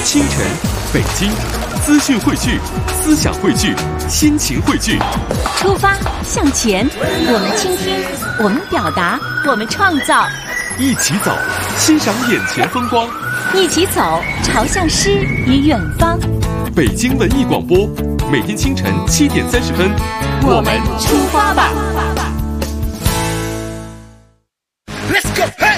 清晨，北京，资讯汇聚，思想汇聚，心情汇聚。 出发向前，我们倾听，我们表达，我们创造。 一起走，欣赏眼前风光。 一起走，朝向诗与远方。 北京文艺广播，每天清晨7点30分， 我们出发吧。 Let's go, hey!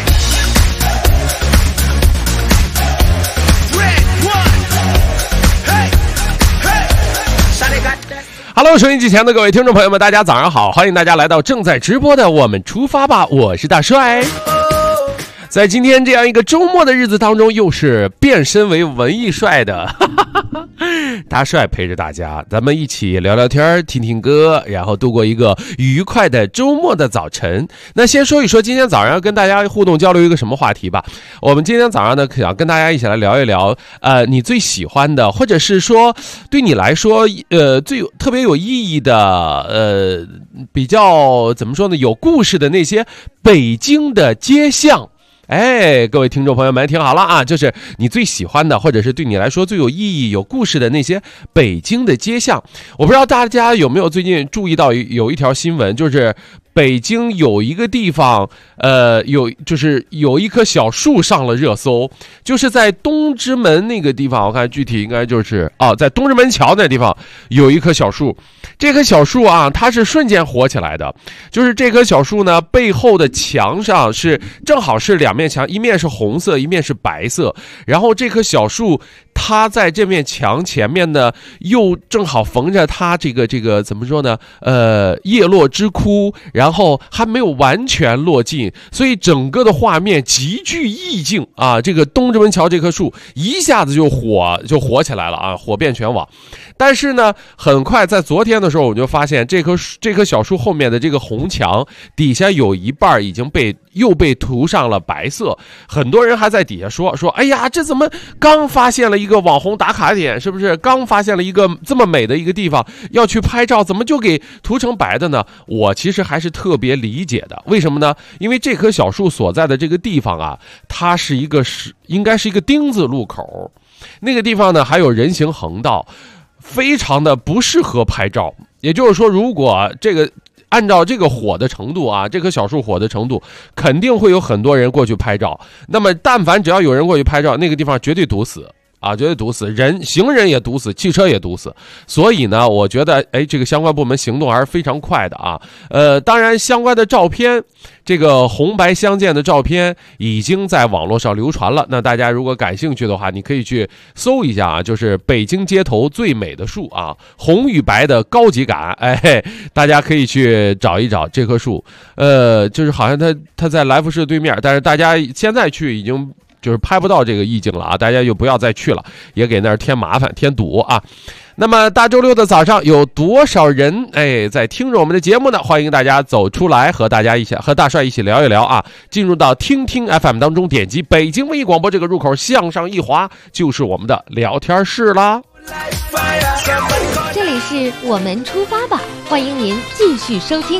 Hello， 收音机前的各位听众朋友们，大家早上好！欢迎大家来到正在直播的我们出发吧，我是大帅。在今天这样一个周末的日子当中，又是变身为文艺帅的大帅陪着大家，咱们一起聊聊天，听听歌，然后度过一个愉快的周末的早晨。那先说一说今天早上要跟大家互动交流一个什么话题吧。我们今天早上呢，想跟大家一起来聊一聊你最喜欢的，或者是说对你来说特别有意义的比较怎么说呢，有故事的那些北京的街巷。各位听众朋友们听好了啊，就是你最喜欢的，或者是对你来说最有意义有故事的那些北京的街巷。我不知道大家有没有最近注意到有一条新闻，就是北京有一个地方有一棵小树上了热搜，就是在东直门那个地方，我看具体应该就是在东直门桥那地方有一棵小树。这棵小树啊，它是瞬间火起来的。就是这棵小树呢，背后的墙上正好是两面墙，一面是红色，一面是白色。然后这棵小树它在这面墙前面呢，又正好逢着它这个怎么说呢？叶落之枯，然后还没有完全落尽，所以整个的画面极具意境啊！这个东直门桥这棵树一下子就火起来了啊，火遍全网。但是呢，很快在昨天的时候，我就发现这棵小树后面的这个红墙底下有一半已经又被涂上了白色。很多人还在底下说，哎呀，这怎么刚发现了一个网红打卡点，是不是刚发现了一个这么美的一个地方要去拍照，怎么就给涂成白的呢？我其实还是特别理解的。为什么呢？因为这棵小树所在的这个地方啊，它应该是一个丁字路口，那个地方呢还有人行横道，非常的不适合拍照。也就是说，如果按照这个火的程度啊，这棵小树火的程度，肯定会有很多人过去拍照。那么但凡只要有人过去拍照，那个地方绝对堵死啊，绝对堵死，行人也堵死，汽车也堵死。所以呢，我觉得这个相关部门行动还是非常快的啊。当然相关的照片，这个红白相间的照片已经在网络上流传了。那大家如果感兴趣的话，你可以去搜一下啊，就是北京街头最美的树啊，红与白的高级感。大家可以去找一找这棵树。就是好像它在来福士对面，但是大家现在去已经就是拍不到这个意境了啊，大家就不要再去了，也给那儿添麻烦添堵啊。那么大周六的早上有多少人在听着我们的节目呢？欢迎大家走出来和大帅一起聊一聊啊！进入到听听 FM 当中，点击北京文艺广播这个入口向上一滑，就是我们的聊天室啦。 这里是我们出发吧，欢迎您继续收听。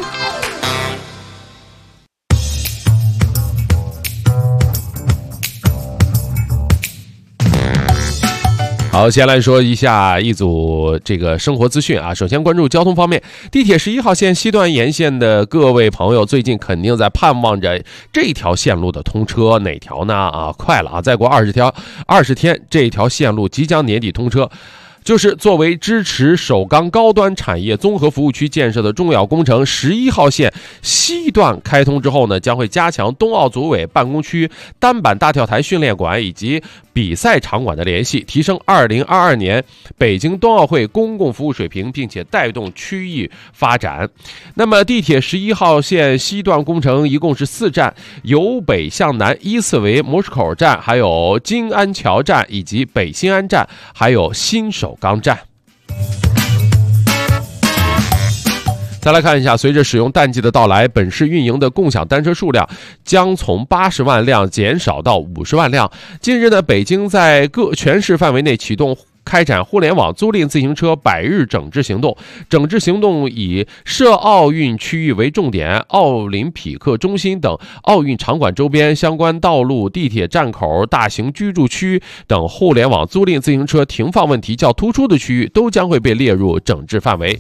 好，先来说一下一组这个生活资讯啊。首先关注交通方面，地铁11号线西段沿线的各位朋友，最近肯定在盼望着这条线路的通车，哪条呢？快了啊，再过20天，这条线路即将年底通车。就是作为支持首钢高端产业综合服务区建设的重要工程，11号线西段开通之后呢，将会加强冬奥组委办公区、单板大跳台训练馆以及比赛场馆的联系，提升2022年北京冬奥会公共服务水平，并且带动区域发展。那么地铁11号线西段工程一共是4站，由北向南依次为模式口站，还有金安桥站以及北新安站，还有新首钢站。再来看一下，随着使用淡季的到来，本市运营的共享单车数量将从80万辆减少到50万辆。近日呢，北京在全市范围内启动开展互联网租赁自行车100日整治行动。整治行动以涉奥运区域为重点，奥林匹克中心等奥运场馆周边相关道路、地铁站口、大型居住区等互联网租赁自行车停放问题较突出的区域都将会被列入整治范围。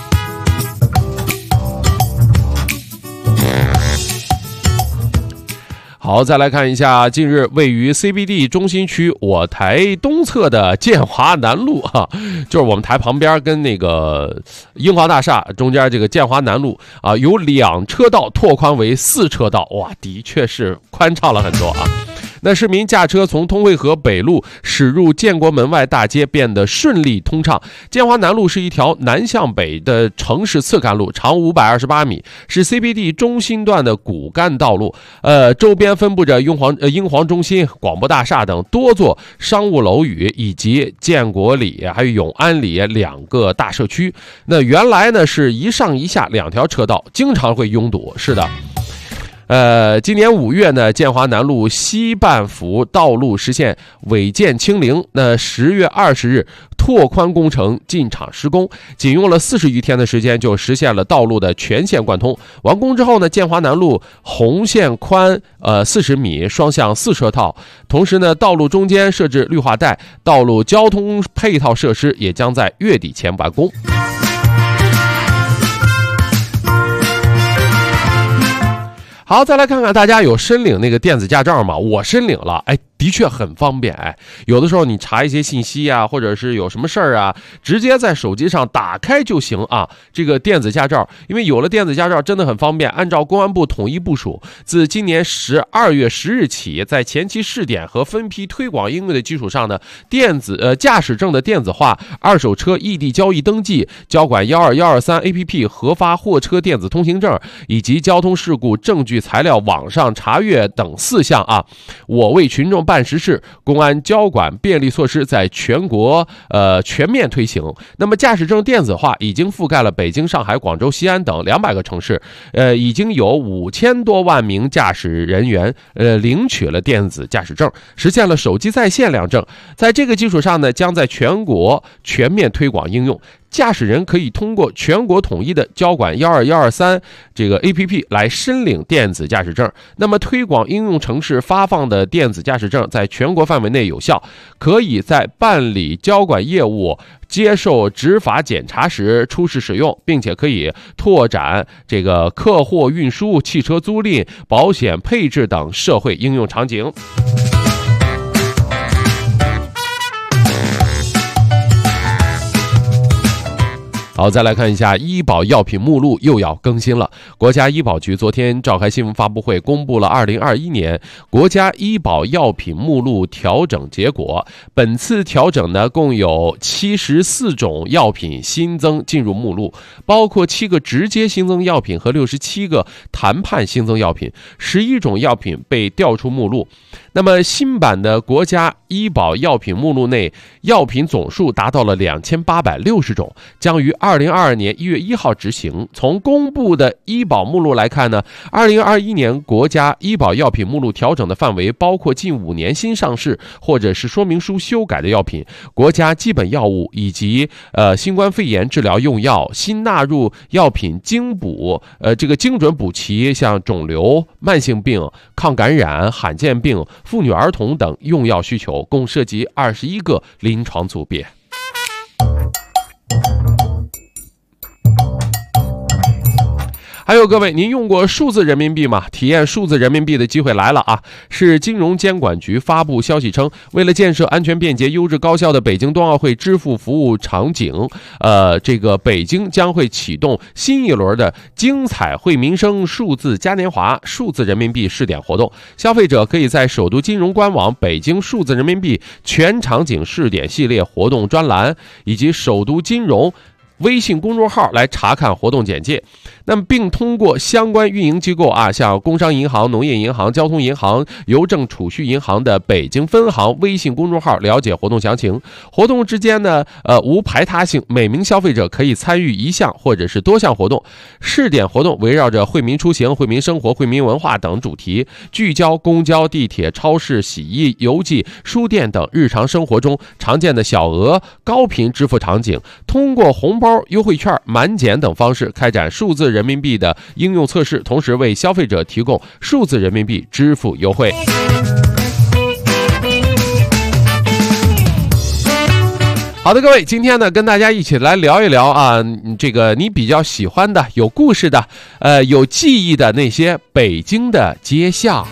好，再来看一下近日位于 CBD 中心区我台东侧的建华南路就是我们台旁边跟那个英皇大厦中间这个建华南路由2车道拓宽为4车道，哇，的确是宽敞了很多啊。那市民驾车从通惠河北路驶入建国门外大街变得顺利通畅。建华南路是一条南向北的城市次干路，长528米，是 CBD 中心段的骨干道路。周边分布着英皇中心、广播大厦等多座商务楼宇，以及建国里还有永安里2个大社区。那原来呢是一上一下2条车道，经常会拥堵。是的。今年5月呢，建华南路西半幅道路实现违建清零。那10月20日，拓宽工程进场施工，仅用了40余天的时间就实现了道路的全线贯通。完工之后呢，建华南路红线宽40米，双向4车道。同时呢，道路中间设置绿化带，道路交通配套设施也将在月底前完工。好，再来看看大家有申领那个电子驾照吗？我申领了，的确很方便。有的时候你查一些信息啊，或者是有什么事儿啊，直接在手机上打开就行啊。这个电子驾照，因为有了电子驾照真的很方便。按照公安部统一部署，自今年12月10日起，在前期试点和分批推广应用的基础上呢，驾驶证的电子化、二手车异地交易登记、交管12123 APP 核发货车电子通行证，以及交通事故证据材料网上查阅等4项啊，我为群众办实事，公安交管便利措施在全国全面推行。那么驾驶证电子化已经覆盖了北京、上海、广州、西安等200个城市，已经有5000多万名驾驶人员领取了电子驾驶证，实现了手机在线两证。在这个基础上呢，将在全国全面推广应用。驾驶人可以通过全国统一的交管12123这个 APP 来申领电子驾驶证。那么推广应用城市发放的电子驾驶证在全国范围内有效，可以在办理交管业务、接受执法检查时出示使用，并且可以拓展这个客货运输、汽车租赁、保险配置等社会应用场景。好，再来看一下医保药品目录又要更新了。国家医保局昨天召开新闻发布会，公布了2021年国家医保药品目录调整结果。本次调整呢，共有74种药品新增进入目录，包括7个直接新增药品和67个谈判新增药品，11种药品被调出目录。那么新版的国家医保药品目录内药品总数达到了2860种，将于2022年1月1号执行。从公布的医保目录来看呢，2021年国家医保药品目录调整的范围包括近5年新上市或者是说明书修改的药品、国家基本药物以及新冠肺炎治疗用药、新纳入药品精准补齐，像肿瘤、慢性病、抗感染、罕见病、妇女儿童等用药需求，共涉及21个临床组别。还有各位，您用过数字人民币吗？体验数字人民币的机会来了啊！市金融监管局发布消息称，为了建设安全便捷、优质高效的北京冬奥会支付服务场景，这个北京将会启动新一轮的精彩惠民生数字嘉年华数字人民币试点活动。消费者可以在首都金融官网北京数字人民币全场景试点系列活动专栏以及首都金融微信公众号来查看活动简介。 那么并通过相关运营机构啊，像工商银行、农业银行、交通银行、邮政储蓄银行的北京分行微信公众号了解活动详情。活动之间呢，无排他性，每名消费者可以参与一项或者是多项活动。试点活动围绕着惠民出行、惠民生活、惠民文化等主题，聚焦公交、地铁、超市、洗衣、邮寄、书店等日常生活中常见的小额高频支付场景，通过红包、优惠券、满减等方式开展数字人民币的应用测试，同时为消费者提供数字人民币支付优惠。好的，各位，今天呢，跟大家一起来聊一聊啊，这个你比较喜欢的、有故事的、有记忆的那些北京的街巷。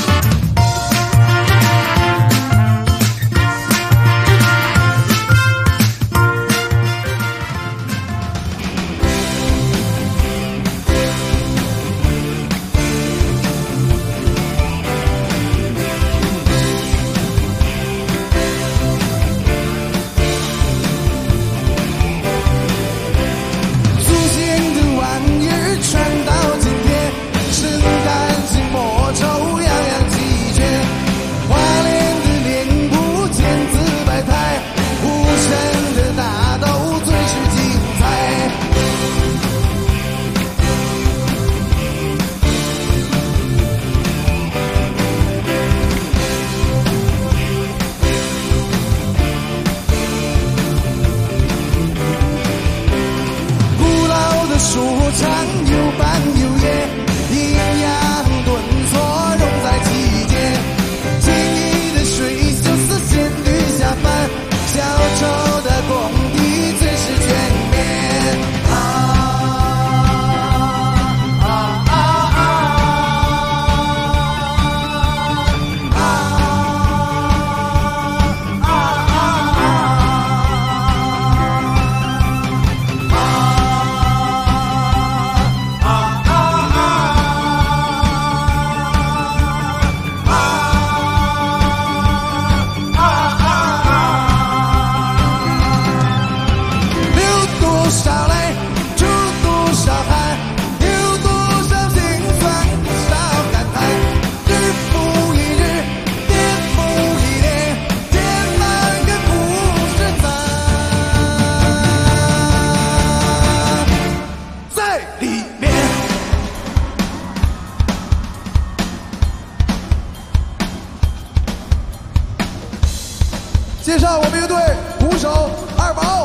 介绍我们乐队鼓手二毛。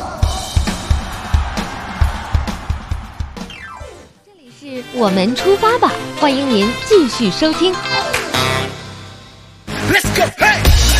这里是我们出发吧，欢迎您继续收听。 Let's go, hey!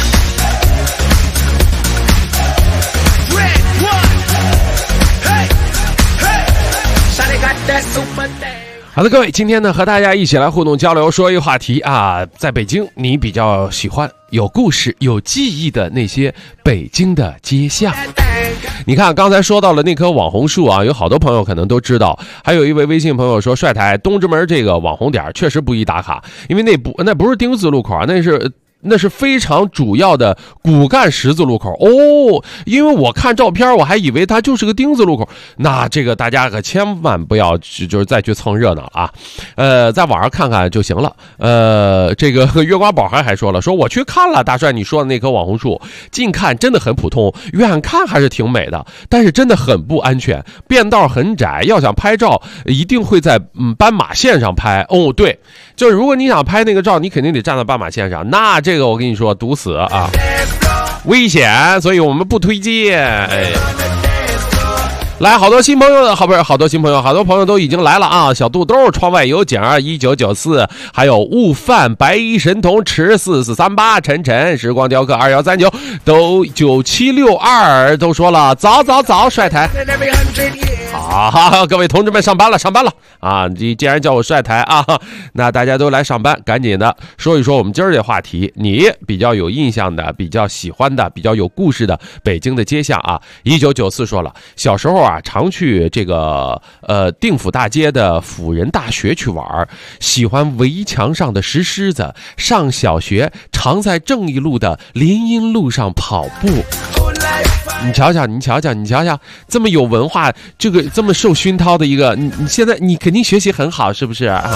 Red one, hey, hey! Shawty got that super thing. 好的，各位，今天呢和大家一起来互动交流，说一个话题啊，在北京你比较喜欢有故事、有记忆的那些北京的街巷。你看，刚才说到了那棵网红树啊，有好多朋友可能都知道。还有一位微信朋友说，帅台东直门这个网红点确实不宜打卡，因为那不是丁字路口啊，那是非常主要的骨干十字路口哦，因为我看照片我还以为它就是个丁字路口，那这个大家可千万不要就是再去蹭热闹啊，在网上看看就行了。这个月光宝还说了，说我去看了大帅你说的那棵网红树，近看真的很普通，远看还是挺美的，但是真的很不安全，便道很窄，要想拍照一定会在斑马线上拍哦，对，就是如果你想拍那个照，你肯定得站在斑马线上，那这个我跟你说堵死啊，危险，所以我们不推荐。哎，来，好多新朋友，好多朋友都已经来了啊！小肚兜、窗外有景1994，还有悟饭、白衣神童、池4438、晨时光雕刻2139，都9762都说了，早，帅台。好，各位同志们上班了啊！你既然叫我帅台啊，那大家都来上班，赶紧的说一说我们今儿这话题，你比较有印象的、比较喜欢的、比较有故事的北京的街巷啊。1994说了，小时候啊，常去这个定府大街的辅仁大学去玩，喜欢围墙上的石狮子。上小学常在正义路的林荫路上跑步。 你瞧瞧，这么有文化，这个这么受熏陶的一个，你现在你肯定学习很好，是不是啊？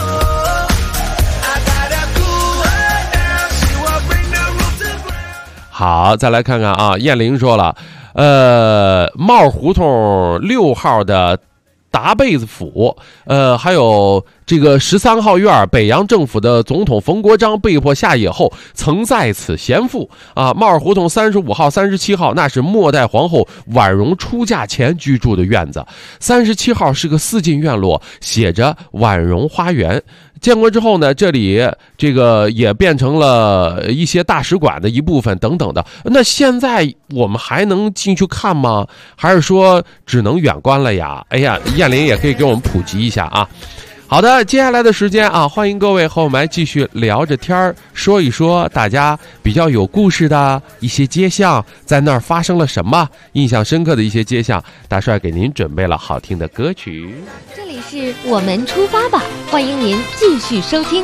好，再来看看啊，燕玲说了，帽胡同6号的达贝子府，还有这个13号院，北洋政府的总统冯国璋被迫下野后，曾在此闲赋啊。帽胡同35号、37号，那是末代皇后婉容出嫁前居住的院子。37号是个4进院落，写着婉容花园。建国之后呢，这里这个也变成了一些大使馆的一部分等等的。那现在我们还能进去看吗？还是说只能远观了呀？哎呀，燕玲也可以给我们普及一下啊。好的，接下来的时间啊，欢迎各位和我们来继续聊着天儿，说一说大家比较有故事的一些街巷，在那儿发生了什么，印象深刻的一些街巷。大帅给您准备了好听的歌曲。 这里是我们出发吧，欢迎您继续收听。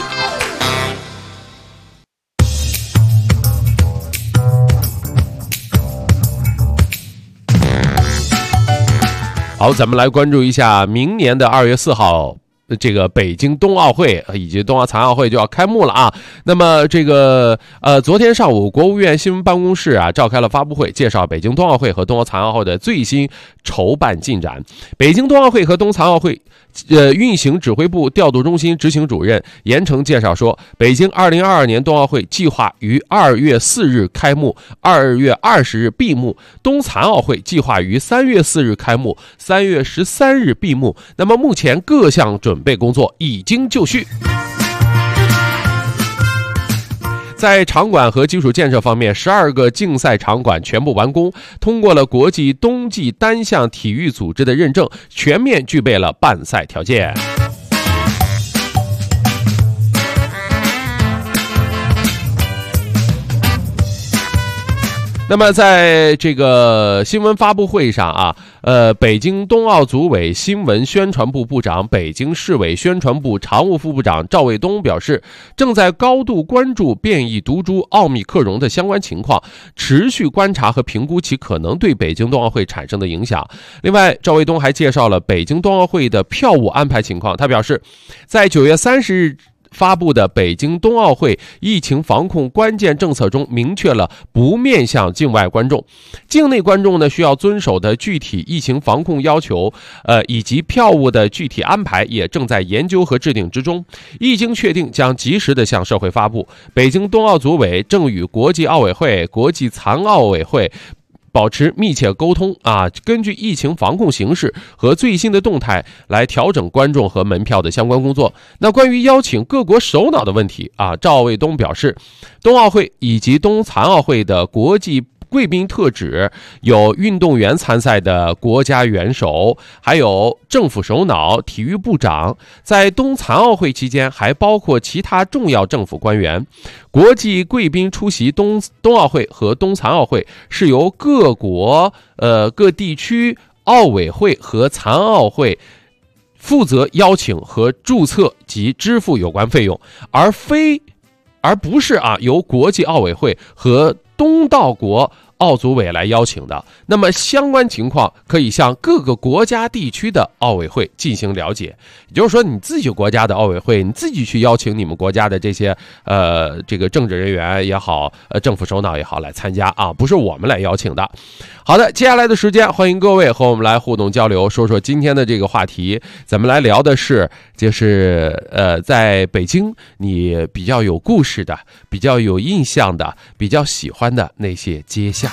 好，咱们来关注一下明年的2月4号。这个北京冬奥会以及冬奥残奥会就要开幕了啊。那么这个昨天上午，国务院新闻办公室啊召开了发布会，介绍北京冬奥会和冬奥残奥会的最新筹办进展。北京冬奥会和冬残奥会运行指挥部调度中心执行主任严成介绍说，北京2022年冬奥会计划于2月4日开幕，2月20日闭幕；冬残奥会计划于3月4日开幕，3月13日闭幕。那么目前各项准备工作已经就绪。在场馆和基础建设方面，12个竞赛场馆全部完工，通过了国际冬季单项体育组织的认证，全面具备了办赛条件。那么在这个新闻发布会上啊，北京冬奥组委新闻宣传部部长、北京市委宣传部常务副部长赵卫东表示，正在高度关注变异毒株奥密克戎的相关情况，持续观察和评估其可能对北京冬奥会产生的影响。另外，赵卫东还介绍了北京冬奥会的票务安排情况。他表示，在9月30日发布的北京冬奥会疫情防控关键政策中明确了不面向境外观众，境内观众呢需要遵守的具体疫情防控要求，以及票务的具体安排也正在研究和制定之中，一经确定将及时的向社会发布。北京冬奥组委正与国际奥委会、国际残奥委会保持密切沟通啊，根据疫情防控形势和最新的动态来调整观众和门票的相关工作。那关于邀请各国首脑的问题啊，赵卫东表示，冬奥会以及冬残奥会的国际贵宾特指有运动员参赛的国家元首，还有政府首脑、体育部长，在冬残奥会期间还包括其他重要政府官员。国际贵宾出席冬奥会和冬残奥会是由各国各地区奥委会和残奥会负责邀请和注册及支付有关费用，而不是由国际奥委会和东道国奥组委来邀请的。那么相关情况可以向各个国家地区的奥委会进行了解，也就是说你自己国家的奥委会，你自己去邀请你们国家的这些这个政治人员也好，政府首脑也好来参加啊，不是我们来邀请的。好的，接下来的时间欢迎各位和我们来互动交流，说说今天的这个话题。咱们来聊的是就是在北京你比较有故事的、比较有印象的、比较喜欢的那些街巷。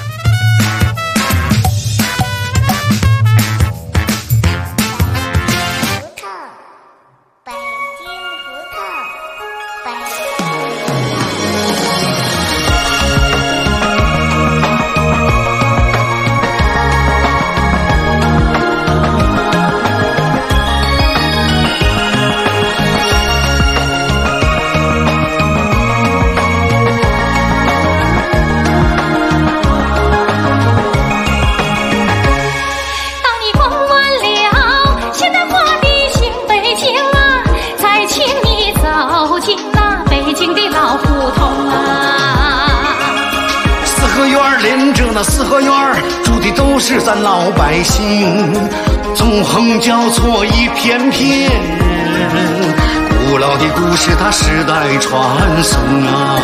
连着那四合院，住的都是咱老百姓，纵横交错一片片，古老的故事它世代传颂啊。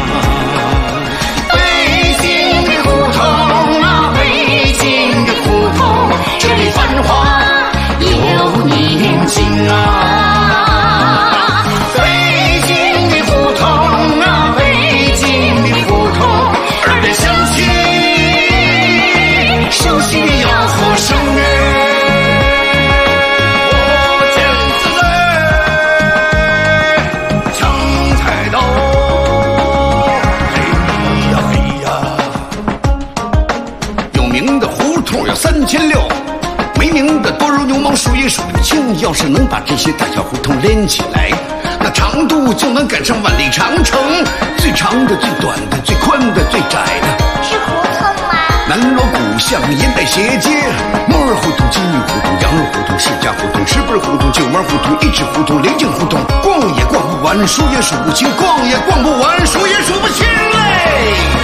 北京的胡同啊，北京的胡同，这里繁华又宁静啊。3600，没名的多如牛毛，数也数不清。要是能把这些大小胡同连起来，那长度就能赶上万里长城。最长的、最短的、最宽的、最窄的， 是胡同吗？ 南锣鼓巷、烟袋斜街、摩儿胡同、金玉胡同、羊肉胡同、世家胡同、石墩胡同、九门胡同、一指胡同、雷镜胡同，逛也逛不完，数也数不清，逛也逛不完，数也数不清嘞。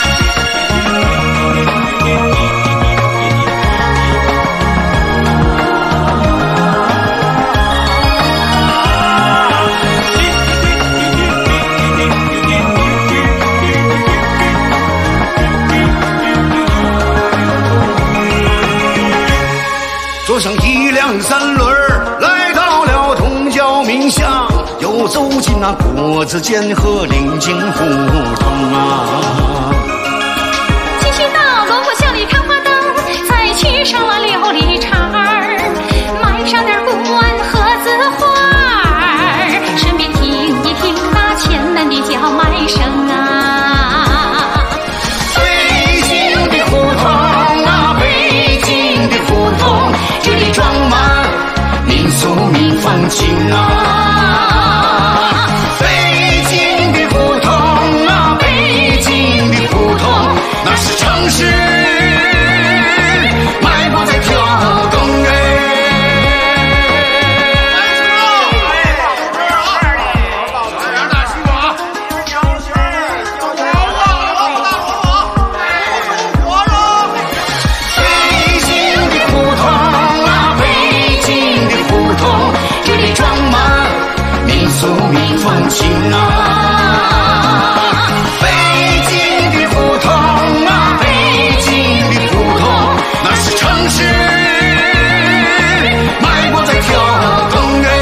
坐上一辆三轮来到了东郊民巷，又走进那国子监和临近胡同啊。 继续到锣鼓巷里看花灯，再去上了琉璃厂，买上点古玩和字画，顺便听一听那前门的叫卖声啊。装满民俗民风情啊，北京的胡同啊，北京的胡同，那是城市迈步在跳动哎。民风情啊，北京的胡同啊，北京的胡同，那是城市迈步在跳动哎。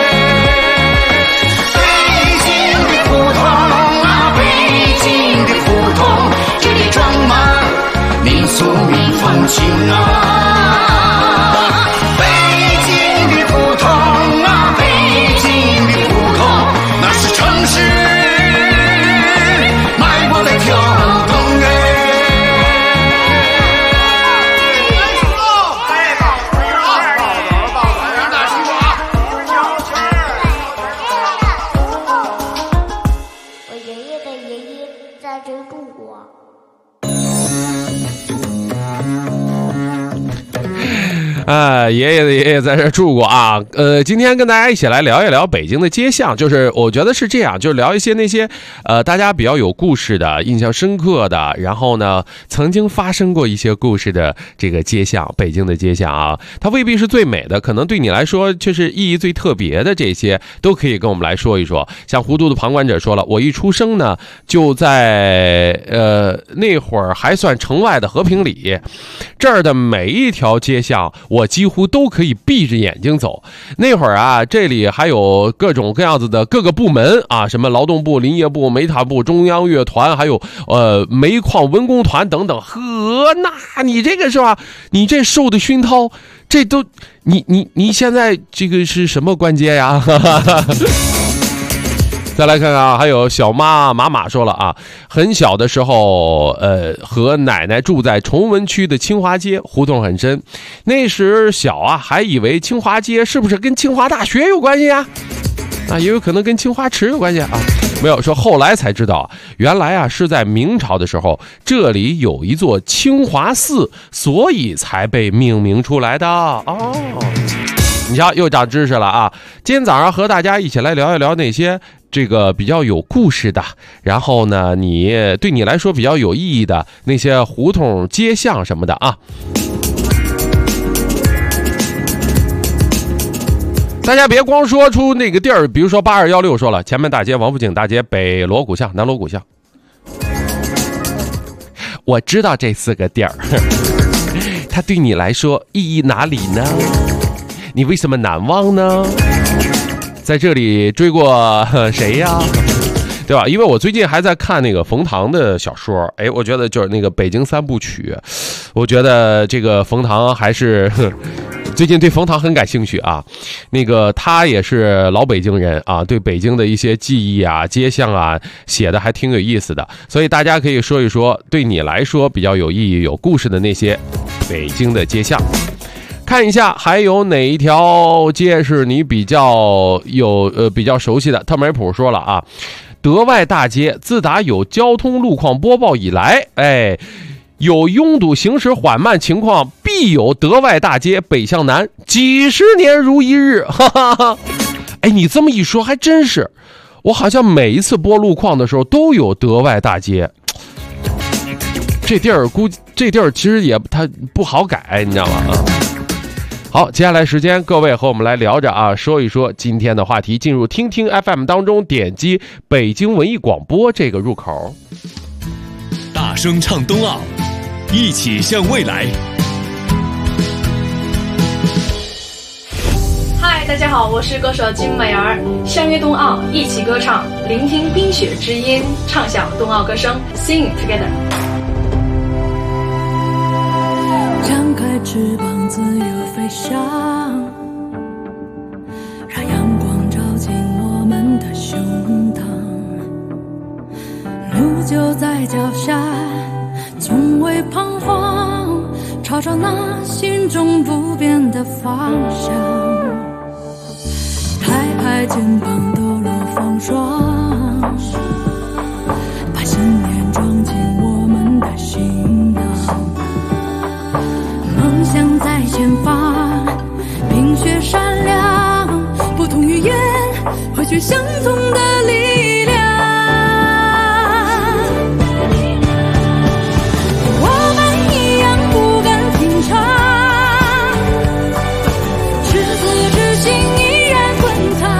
北京的胡同啊，北京的胡同，这里装满民俗民风情啊。 爷爷的爷爷在这住过啊。今天跟大家一起来聊一聊北京的街巷，就是我觉得是这样，就是聊一些那些大家比较有故事的、印象深刻的，然后呢曾经发生过一些故事的这个街巷，北京的街巷啊，它未必是最美的，可能对你来说就是意义最特别的，这些都可以跟我们来说一说。像糊涂的旁观者说了，我一出生呢就在那会儿还算城外的和平里，这儿的每一条街巷我几乎都可以闭着眼睛走。那会儿啊，这里还有各种各样子的各个部门啊，什么劳动部、林业部、煤炭部、中央乐团，还有煤矿文工团等等。呵，那你这个是吧？你这受的熏陶，这都你现在这个是什么官阶呀？再来看看啊，还有小马马说了啊，很小的时候，和奶奶住在崇文区的清华街，胡同很深。那时小啊，还以为清华街是不是跟清华大学有关系啊？啊，也有可能跟清华池有关系啊。没有，说后来才知道，原来啊是在明朝的时候，这里有一座清华寺，所以才被命名出来的哦。你瞧，又长知识了啊！今天早上和大家一起来聊一聊那些这个比较有故事的，然后呢，对你来说比较有意义的那些胡同街巷什么的啊。大家别光说出那个地儿，比如说8216说了，前门大街、王府井大街、北锣鼓巷、南锣鼓巷。我知道这4个地儿，它对你来说意义哪里呢？你为什么难忘呢？在这里追过谁呀？对吧？因为我最近还在看那个冯唐的小说，我觉得就是那个北京3部曲，我觉得这个冯唐还是最近对冯唐很感兴趣啊。那个他也是老北京人啊，对北京的一些记忆啊、街巷啊写的还挺有意思的，所以大家可以说一说对你来说比较有意义、有故事的那些北京的街巷。看一下还有哪一条街是你比较熟悉的。特梅普说了啊，德外大街自打有交通路况播报以来，有拥堵行驶缓慢情况必有德外大街北向南，几十年如一日，哈哈哈。你这么一说还真是，我好像每一次播路况的时候都有德外大街。这地儿其实它不好改，你知道吗？好，接下来时间各位和我们来聊着啊，说一说今天的话题，进入听听 FM 当中，点击北京文艺广播这个入口， 大声唱冬奥，一起向未来。 嗨，大家好，我是歌手金美儿，相约冬奥，一起歌唱，聆听冰雪之音，唱响冬奥歌声 ，Sing together。 张开翅膀自由飞翔，让阳光照进我们的胸膛，路就在脚下，从未彷徨，朝着那心中不变的方向，拍肩膀抖落风霜，把信念装进我们的行囊，梦想在前方，冰雪闪亮，不同语言汇聚相同的力量，我们一样不敢停场，赤子之心依然滚烫，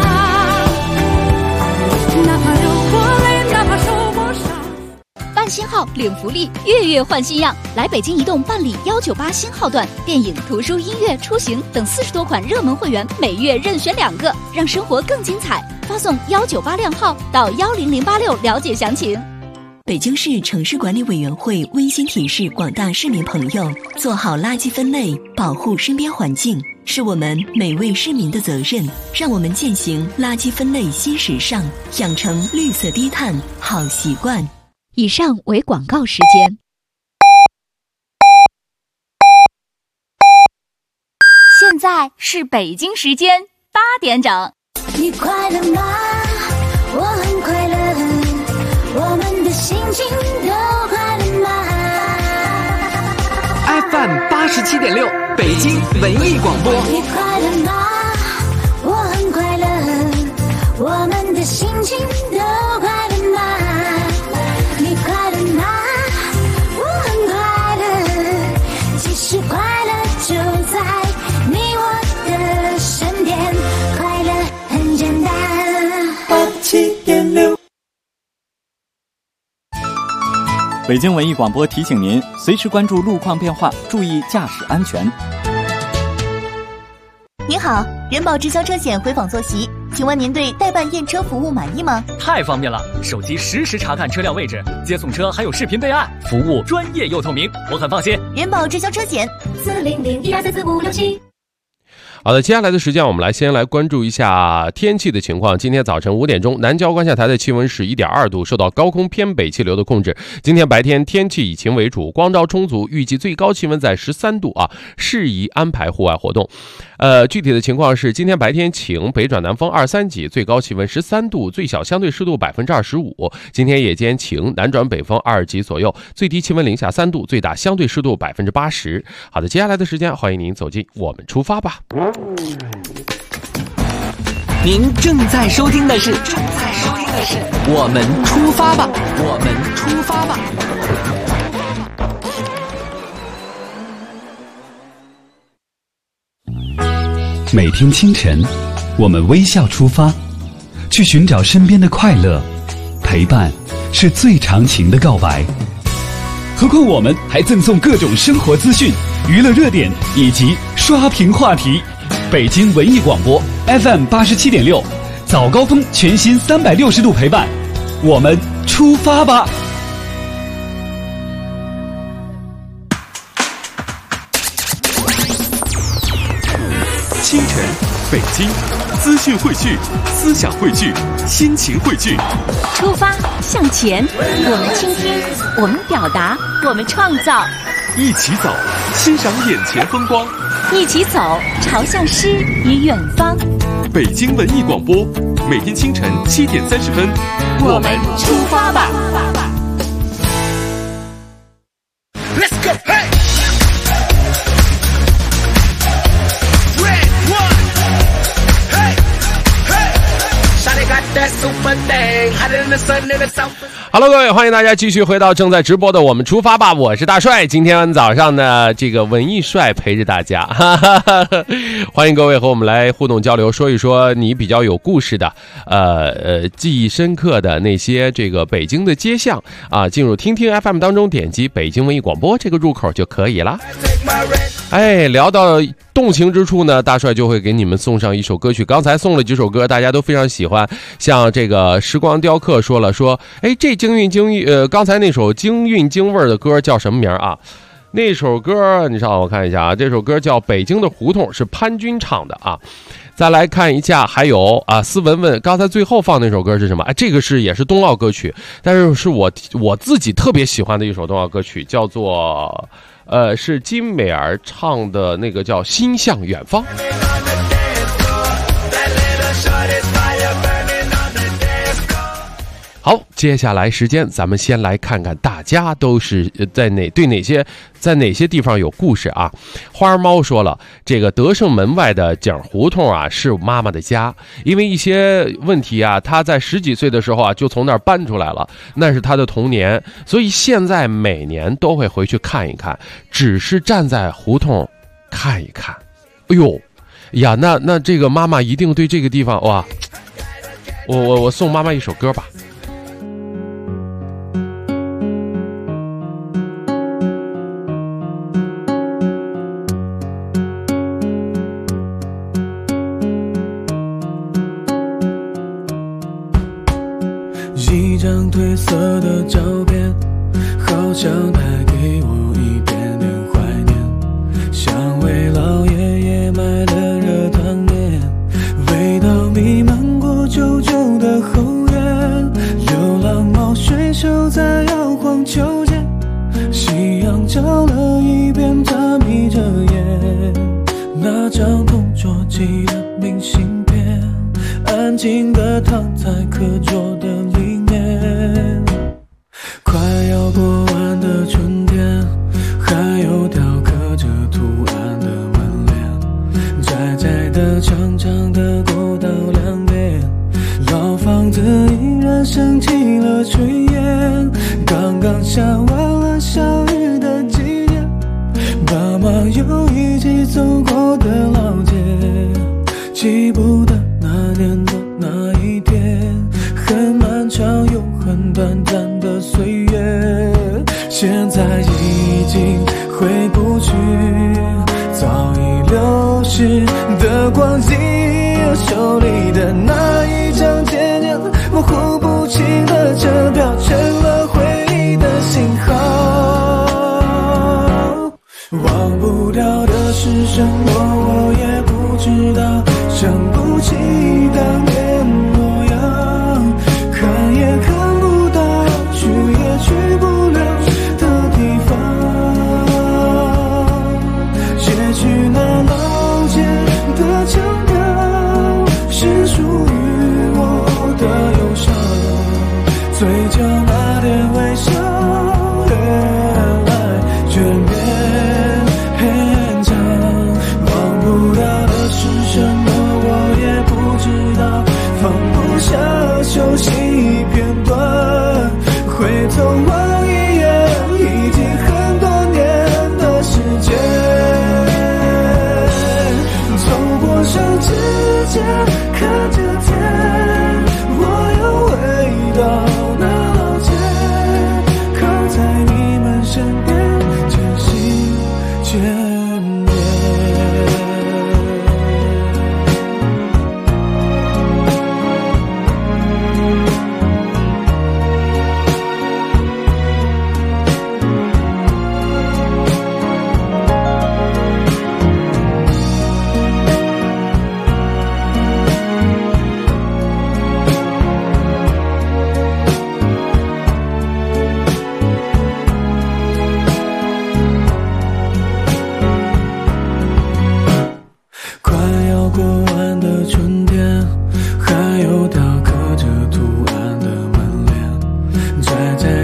哪怕流过泪，哪怕受过伤。 办新号领福利，月月换新样，来北京移动办理198新号段，电影、图书、音乐、出行等40多款热门会员，每月任选2个，让生活更精彩。发送198靓号到10086了解详情。 北京市城市管理委员会温馨提示广大市民朋友，做好垃圾分类，保护身边环境，是我们每位市民的责任。让我们践行垃圾分类新时尚，养成绿色低碳好习惯。 以上为广告时间。现在是北京时间8点整。 你快乐吗？我很快乐，我们的心情都快乐吗？ FM 87.6北京文艺广播。 你快乐吗？我很快乐，我们的心情都快乐吗？你快乐吗？我很快乐，其实快乐就在你我的身边，快乐很简单。87.6 北京文艺广播提醒您，随时关注路况变化，注意驾驶安全。 您好，人保直销车险回访坐席，请问您对代办验车服务满意吗？ 太方便了，手机实时查看车辆位置，接送车还有视频备案，服务专业又透明，我很放心。 人保直销车险40012344567。 好的，接下来的时间我们先来关注一下天气的情况。今天早晨5点钟，南郊关下台的气温是1.2度，受到高空偏北气流的控制。今天白天天气以晴为主，光照充足，预计最高气温在13度啊，适宜安排户外活动。具体的情况是，今天白天晴，北转南风2、3级，最高气温13度，最小相对湿度25%。今天夜间晴，南转北风2级左右，最低气温零下3度，最大相对湿度80%。好的，接下来的时间，欢迎您走进我们出发吧。 您正在收听的是我们出发吧，我们出发吧。 每天清晨，我们微笑出发，去寻找身边的快乐。陪伴是最长情的告白。何况我们还赠送各种生活资讯、娱乐热点以及刷屏话题。北京文艺广播 FM 87.6，早高峰全新360度陪伴，我们出发吧。 清晨，北京，资讯汇聚，思想汇聚，心情汇聚。 出发向前，我们倾听，我们表达，我们创造。 一起走，欣赏眼前风光。 一起走，朝向诗与远方。 北京文艺广播，每天清晨7点30分， 我们出发吧。 Let's go, hey! Hello， 各位，欢迎大家继续回到正在直播的我们出发吧，我是大帅。今天早上呢，这个文艺帅陪着大家，欢迎各位和我们来互动交流，说一说你比较有故事的，记忆深刻的那些这个北京的街巷啊。进入听听 FM 当中，点击北京文艺广播这个入口就可以了。哎，聊到动情之处呢，大帅就会给你们送上一首歌曲。刚才送了几首歌，大家都非常喜欢。像这个时光雕刻说，哎，这刚才那首京韵京味的歌叫什么名啊？那首歌你让我看一下啊，这首歌叫《北京的胡同》，是潘军唱的啊。再来看一下，还有啊，思文文刚才最后放那首歌是什么？哎，这个也是冬奥歌曲，但是是我自己特别喜欢的一首冬奥歌曲，叫做是金美儿唱的那个叫《心向远方》。好，接下来时间咱们先来看看大家都是在哪些地方有故事啊。花儿猫说了，这个德胜门外的井胡同啊是妈妈的家，因为一些问题啊，她在10几岁的时候啊就从那儿搬出来了，那是她的童年，所以现在每年都会回去看一看，只是站在胡同看一看。哎呦呀，那这个妈妈一定对这个地方哇，我送妈妈一首歌吧。 一张褪色的照片，好像带给我一点点怀念，像为老爷爷买的热汤面，味道弥漫过旧旧的后院，流浪猫睡熟在摇晃秋千，夕阳照了一遍，它眯着眼，那张同桌寄的明信片，安静地躺在课桌的里面，快要过完的春天，还有雕刻着图案的门帘，窄窄的长长的过道两边，老房子依然升起了炊烟，刚刚下完了小雨的季节，爸妈又一起走过的老街，记不得那年的那一天，很漫长又很短暂的岁月，现在已经回不去，早已流逝的光景，手里的那一张渐渐模糊不清的车票，成了回忆的信号。忘不掉的是什么，我也不知道，想不起当年模样，看也看不到，去也去不了的地方，也许那老街的腔调是属于我的忧伤，嘴角那点微笑原来眷恋长，忘不掉的是什么，我也不知道，放不下熟悉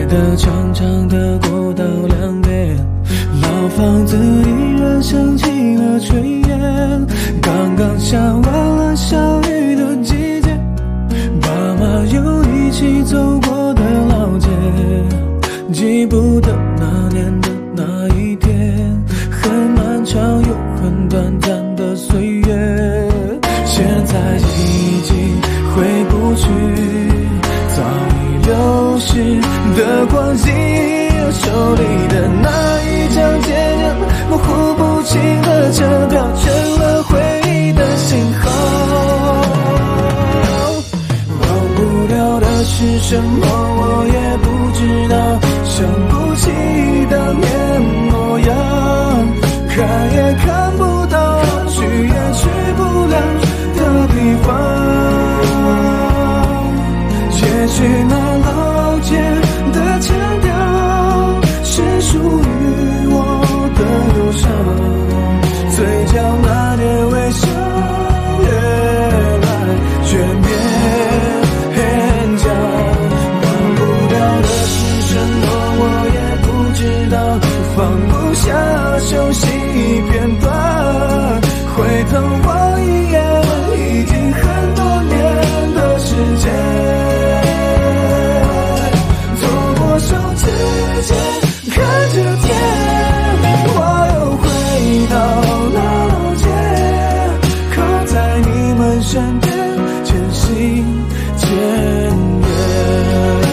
的长长的过道两边，老房子依然升起了炊烟，刚刚下完了小雨的季节，爸妈又一起走过的老街，记不得那年的那一天，很漫长又很短暂的岁月，现在已经回不去早已流逝的光景，手里的那一张戒指模糊不清的车票成了回忆的信号，忘不了的是什么我也不知道，想不起当年模样，看也看不到，去也去不了的地方，也许那老街的腔调是属于我的忧伤，嘴角那点微笑越来越勉强，忘不了的是什么我也不知道，放不下熟悉片段，回头望一眼已经很多年的时间，手指尖看着天，我又回到那老街，靠在你们身边，渐行渐远。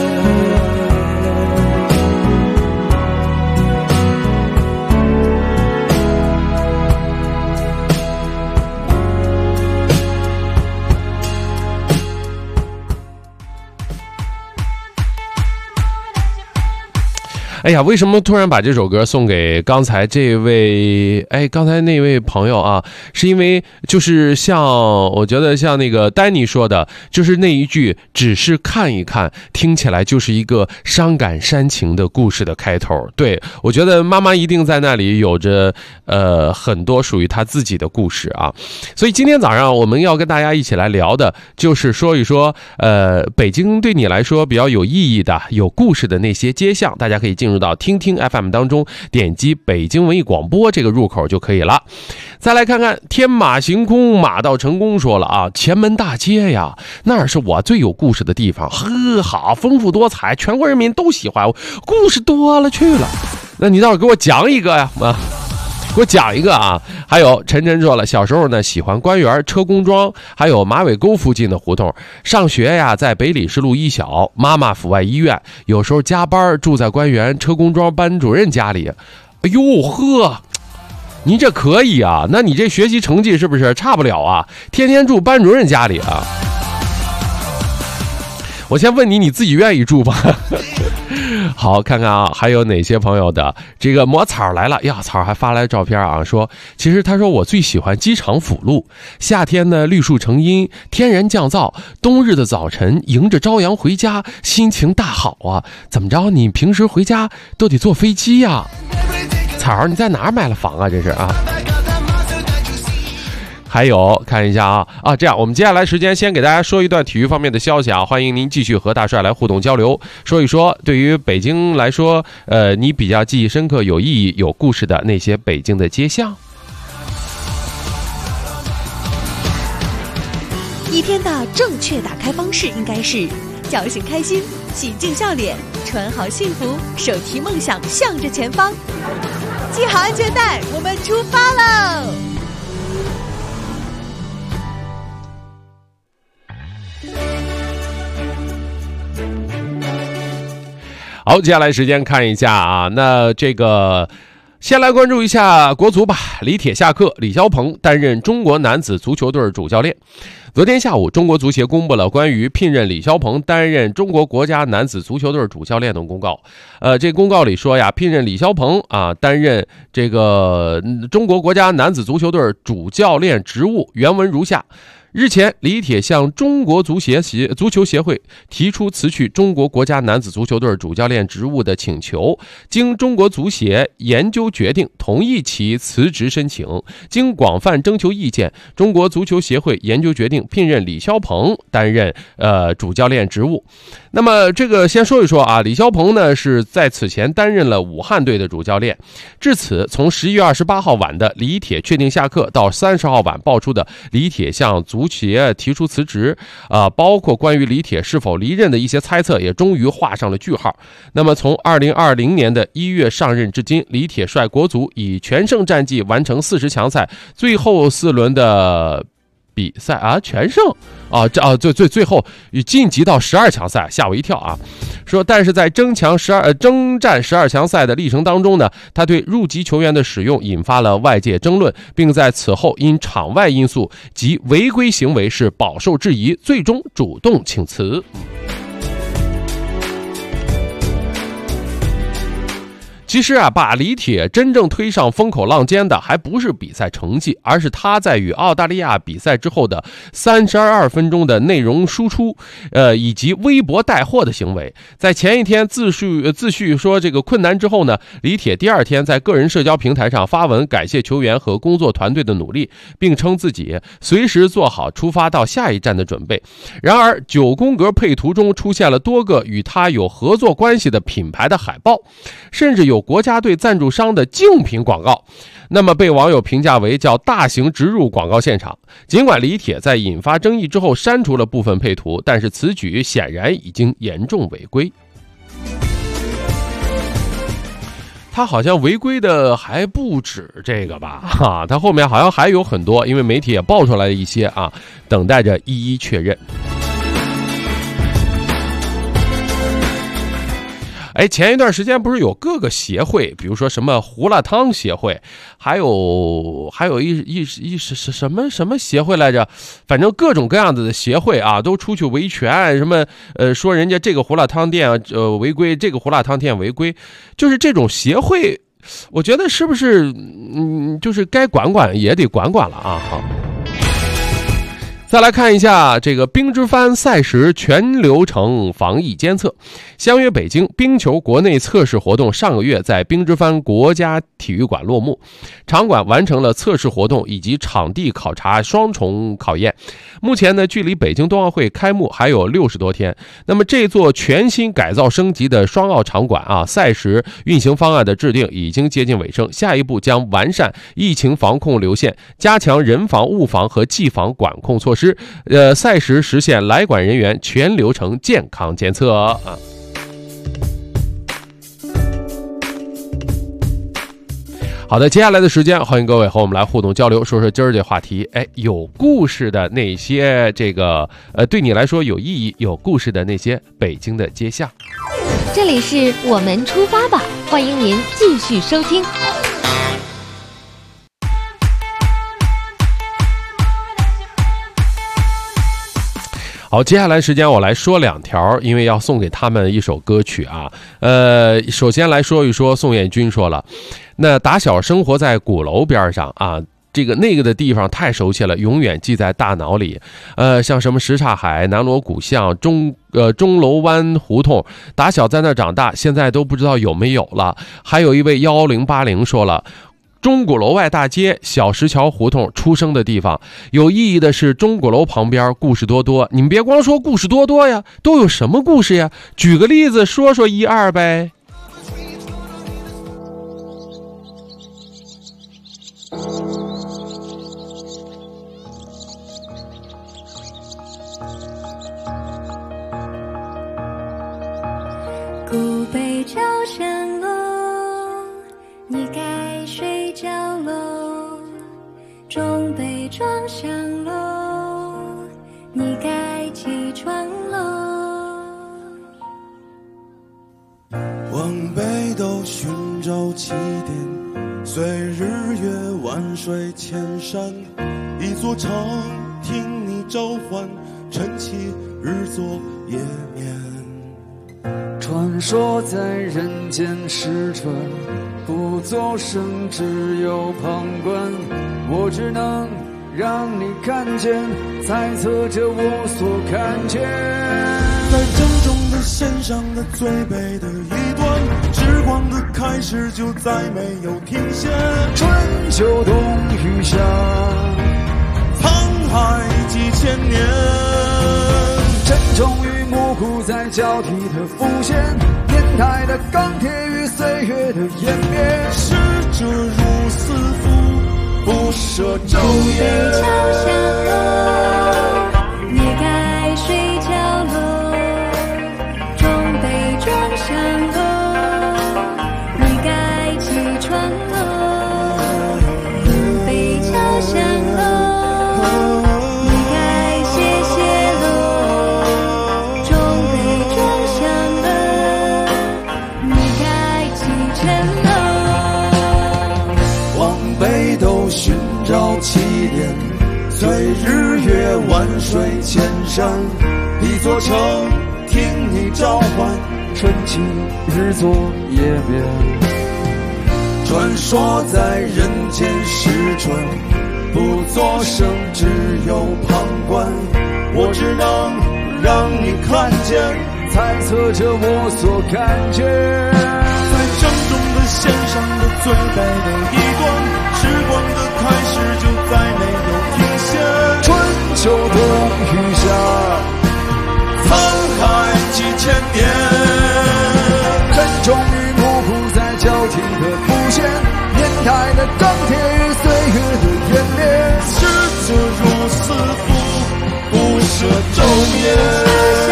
哎呀，为什么突然把这首歌送给刚才这位？刚才那位朋友啊，是因为就是像我觉得像那个丹尼说的，就是那一句“只是看一看”，听起来就是一个伤感煽情的故事的开头。对，我觉得妈妈一定在那里有着很多属于她自己的故事啊。所以今天早上我们要跟大家一起来聊的，就是说一说北京对你来说比较有意义的、有故事的那些街巷，大家可以进入到听听 FM 当中，点击北京文艺广播这个入口就可以了。再来看看天马行空马到成功说了啊，前门大街呀，那儿是我最有故事的地方，好丰富多彩，全国人民都喜欢我，故事多了去了。那你倒是给我讲一个呀给我讲一个啊！还有晨晨说了，小时候呢喜欢官园、车公庄，还有马尾沟附近的胡同。上学呀，在北礼士路一小，妈妈阜外医院，有时候加班住在官园、车公庄班主任家里。哎呦呵，您这可以啊！那你这学习成绩是不是差不了啊？天天住班主任家里啊！我先问你，你自己愿意住吗？好，看看啊，还有哪些朋友的这个抹草来了呀？草还发来照片啊，说其实他说我最喜欢机场辅路，夏天呢绿树成荫，天然降噪，冬日的早晨迎着朝阳回家，心情大好啊！怎么着？你平时回家都得坐飞机呀？草，你在哪儿买了房啊？这是啊。还有看一下这样我们接下来时间先给大家说一段体育方面的消息啊，欢迎您继续和大帅来互动交流，说一说对于北京来说你比较记忆深刻、有意义、有故事的那些北京的街巷。 一天的正确打开方式应该是叫醒开心，洗净笑脸，穿好幸福，手提梦想向着前方，系好安全带，我们出发喽！ 好，接下来时间看一下啊，那这个先来关注一下国足吧。李铁下课，李霄鹏担任中国男子足球队主教练。昨天下午，中国足协公布了关于聘任李霄鹏担任中国国家男子足球队主教练的公告。这公告里说呀，聘任李霄鹏担任这个中国国家男子足球队主教练职务，原文如下。日前，李铁向中国足球协会提出辞去中国国家男子足球队主教练职务的请求，经中国足协研究决定，同意其辞职申请。经广泛征求意见，中国足球协会研究决定聘任李霄鹏担任主教练职务。 那么这个先说一说啊，李霄鹏呢是在此前担任了武汉队的主教练，至此从11月28号晚的李铁确定下课到30号晚爆出的李铁向足协提出辞职包括关于李铁是否离任的一些猜测也终于画上了句号。那么从2020年的1月上任至今，李铁率国足以全胜战绩完成40强赛最后4轮的比赛啊，全胜最后晋级到12强赛，吓我一跳啊！说，但是在征战12强赛的历程当中呢，他对入籍球员的使用引发了外界争论，并在此后因场外因素及违规行为是饱受质疑，最终主动请辞。其实啊，把李铁真正推上风口浪尖的还不是比赛成绩，而是他在与澳大利亚比赛之后的32分钟的内容输出，以及微博带货的行为。在前一天自叙说这个困难之后呢，李铁第二天在个人社交平台上发文感谢球员和工作团队的努力，并称自己随时做好出发到下一站的准备。然而9宫格配图中出现了多个与他有合作关系的品牌的海报，甚至有国家队赞助商的竞品广告，那么被网友评价为叫大型植入广告现场。尽管李铁在引发争议之后删除了部分配图，但是此举显然已经严重违规。他好像违规的还不止这个吧？他后面好像还有很多，因为媒体也爆出来了一些啊，等待着一一确认。前一段时间不是有各个协会，比如说什么胡辣汤协会，还有什么协会来着？反正各种各样子的协会啊，都出去维权，什么说人家这个胡辣汤店违规，这个胡辣汤店违规，就是这种协会，我觉得是不是就是该管管也得管管了啊？好。再来看一下这个冰之帆赛时全流程防疫监测。相约北京，冰球国内测试活动上个月在冰之帆国家体育馆落幕，场馆完成了测试活动以及场地考察双重考验。目前呢，距离北京冬奥会开幕还有60多天。那么这座全新改造升级的双奥场馆啊，赛时运行方案的制定已经接近尾声，下一步将完善疫情防控流线，加强人防、物防和技防管控措施，赛时实现来馆人员全流程健康监测啊。好的，接下来的时间，欢迎各位和我们来互动交流，说说今儿这话题。有故事的那些这个对你来说有意义、有故事的那些北京的街巷。 这里是我们出发吧，欢迎您继续收听。 好，接下来时间我来说2条，因为要送给他们一首歌曲啊。首先来说一说宋彦军说了，那打小生活在鼓楼边上啊，那个的地方太熟悉了，永远记在大脑里。像什么什刹海、南锣鼓巷、钟楼湾胡同，打小在那长大，现在都不知道有没有了。还有一位1080说了，钟鼓楼外大街小石桥胡同出生的地方，有意义的是钟鼓楼旁边故事多多。你们别光说故事多多呀，都有什么故事呀？举个例子说说1、2呗。 古北朝山楼，你该睡觉喽。中北庄上楼，你该起床喽。 往北斗寻找起点，随日月万水千山，一座城听你召唤，晨起日作夜眠。 传说在人间失传，不作声，只有旁观。我只能让你看见，猜测着我所看见。 在正中的线上的最北的一端，时光的开始就再没有停歇。 春秋冬雨夏， 沧海几千年， 珍重与模糊在交替的浮现，年代的钢铁与岁月的湮灭，逝者如斯夫，不舍昼夜。 桥下落，你该睡觉落，中杯装香落，你该起床落，古北桥下落，你该歇歇落，中杯装香落，你该启程落。 往北斗寻找起点，随日月万水千山，一座城听你召唤，春晴日作夜眠。传说在人间时春，不作声，只有旁观。我只能让你看见，猜测着我所看见。 在郑重的线上的最北的一端，时光的开始就再没有停歇。 春秋冬雨夏， 沧海几千年， 真终于模糊在交替的浮现，年代的钢铁与岁月的湮灭， 逝者如斯夫，不舍昼夜。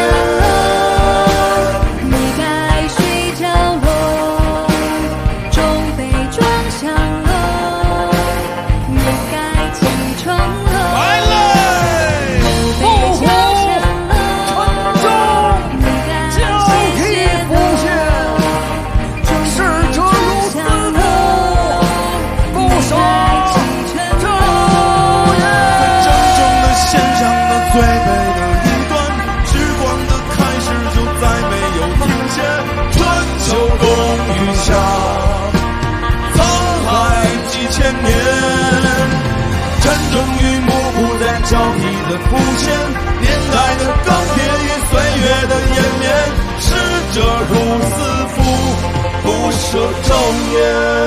交替的浮现，年代的钢铁与岁月的湮灭，逝者如斯夫，不舍昼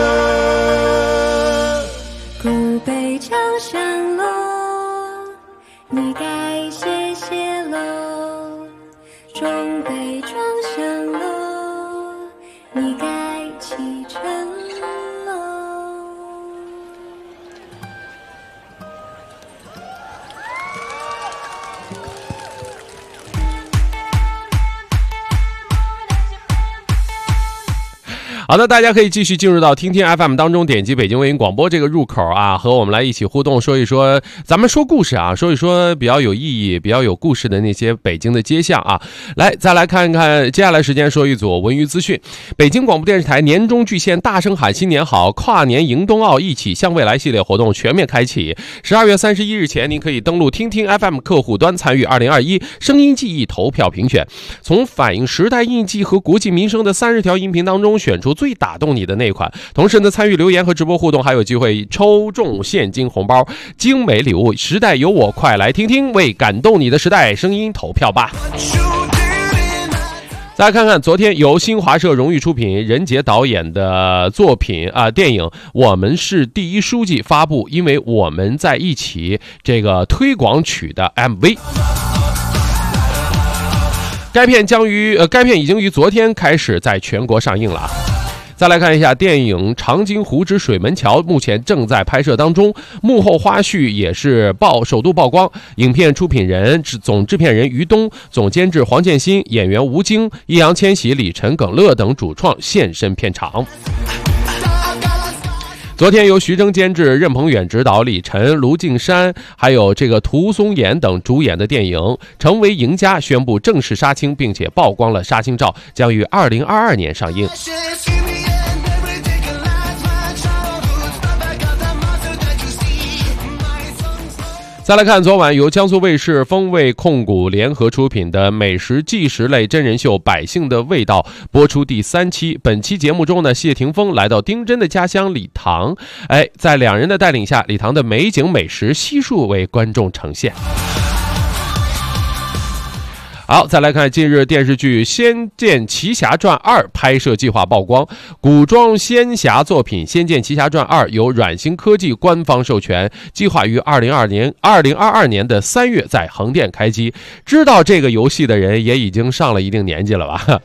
夜。 古北桥上落，你该歇歇落，中北装香落，你该启程落。 好的，大家可以继续进入到听听 FM 当中，点击北京卫音广播这个入口啊，和我们来一起互动，说一说咱们说故事啊，说一说比较有意义、比较有故事的那些北京的街巷啊。来，再来看一看，接下来时间说一组文娱资讯。北京广播电视台年终巨献大声喊新年好，跨年迎冬奥，一起向未来系列活动全面开启。12月31日前，您可以登录听听 FM 客户端参与2021声音记忆投票评选，从反映时代印记和国计民生的30条音频当中选出最打动你的那款。同时呢，参与留言和直播互动还有机会抽中现金红包、精美礼物。时代有我，快来听听，为感动你的时代声音投票吧。再来看看昨天由新华社荣誉出品、任杰导演的作品电影《我们是第一书记》发布，因为我们在一起这个推广曲的 MV。该片已经于昨天开始在全国上映了。再来看一下电影《长津湖之水门桥》，目前正在拍摄当中，幕后花絮也是首度曝光。影片出品人、总制片人于东、总监制黄建新、演员吴京、易烊千玺、李晨、耿乐等主创现身片场。昨天由徐峥监制、任鹏远执导，李晨、卢靖姗还有这个涂松岩等主演的电影《成为赢家》宣布正式杀青，并且曝光了杀青照，将于2022年上映。再来看昨晚由江苏卫视风味控股联合出品的美食纪实类真人秀《百姓的味道》播出第3期。本期节目中呢，谢霆锋来到丁真的家乡理塘，在两人的带领下，理塘的美景美食悉数为观众呈现。 好，再来看近日电视剧《仙剑奇侠传2》拍摄计划曝光，古装仙侠作品《仙剑奇侠传2》由软星科技官方授权，计划于2022年的3月在横店开机。知道这个游戏的人也已经上了一定年纪了吧？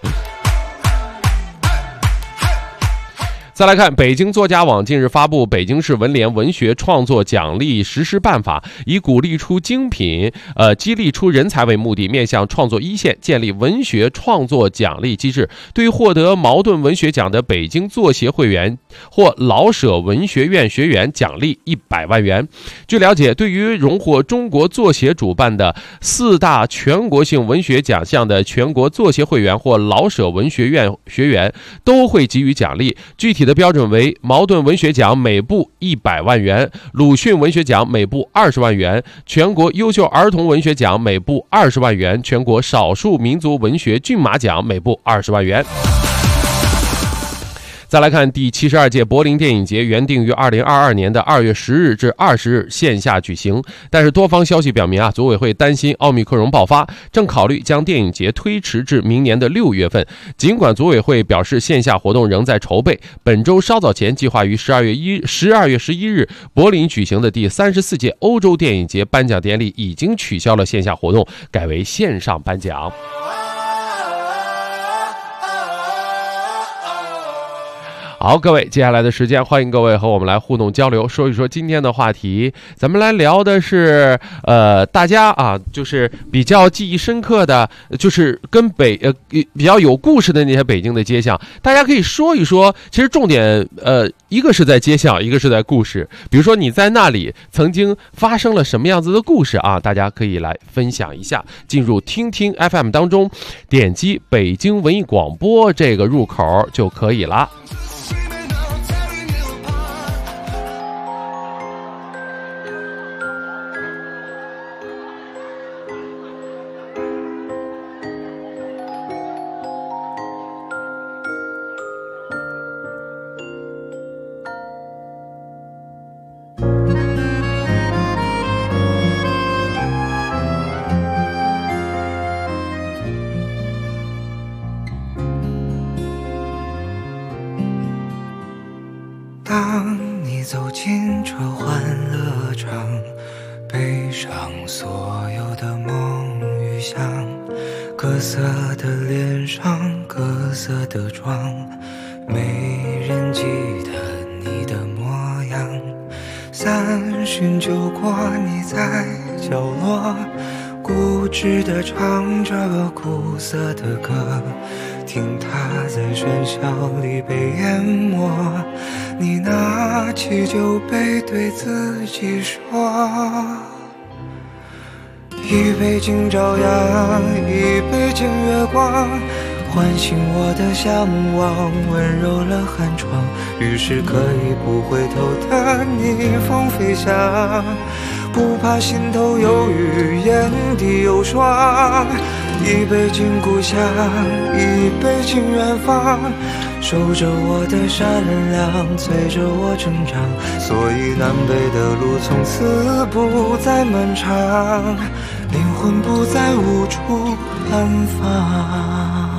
再来看，北京作家网近日发布北京市文联文学创作奖励实施办法，以鼓励出精品、激励出人才为目的，面向创作一线建立文学创作奖励机制。对于获得茅盾文学奖的北京作协会员或老舍文学院学员，奖励100万元。据了解，对于荣获中国作协主办的4大全国性文学奖项的全国作协会员或老舍文学院学员，都会给予奖励。具体的标准为茅盾文学奖每部100万元，鲁迅文学奖每部20万元，全国优秀儿童文学奖每部20万元，全国少数民族文学骏马奖每部20万元。再来看第72届柏林电影节，原定于2022年的2月10日至20日线下举行，但是多方消息表明组委会担心奥密克戎爆发，正考虑将电影节推迟至明年的6月份。尽管组委会表示线下活动仍在筹备，本周稍早前计划于12月11日柏林举行的第34届欧洲电影节颁奖典礼已经取消了线下活动，改为线上颁奖。好，各位，接下来的时间欢迎各位和我们来互动交流，说一说今天的话题。咱们来聊的是大家就是比较记忆深刻的，就是跟比较有故事的那些北京的街巷，大家可以说一说。其实重点一个是在街巷，一个是在故事。比如说你在那里曾经发生了什么样子的故事大家可以来分享一下。进入听听 FM 当中，点击北京文艺广播这个入口就可以了。 当你走进这欢乐场，背上所有的梦与想，各色的脸上，各色的妆，没人记得你的模样。30酒过，你在角落固执地唱着苦涩的歌，听它在喧嚣里被淹没。你拿起酒杯对自己说，一杯敬朝阳，一杯敬月光，唤醒我的向往，温柔了寒窗。于是可以不回头的逆风飞翔，不怕心头有雨，眼底有霜。一杯敬故乡，一杯敬远方，守着我的善良，催着我成长。所以南北的路从此不再漫长，灵魂不再无处安放。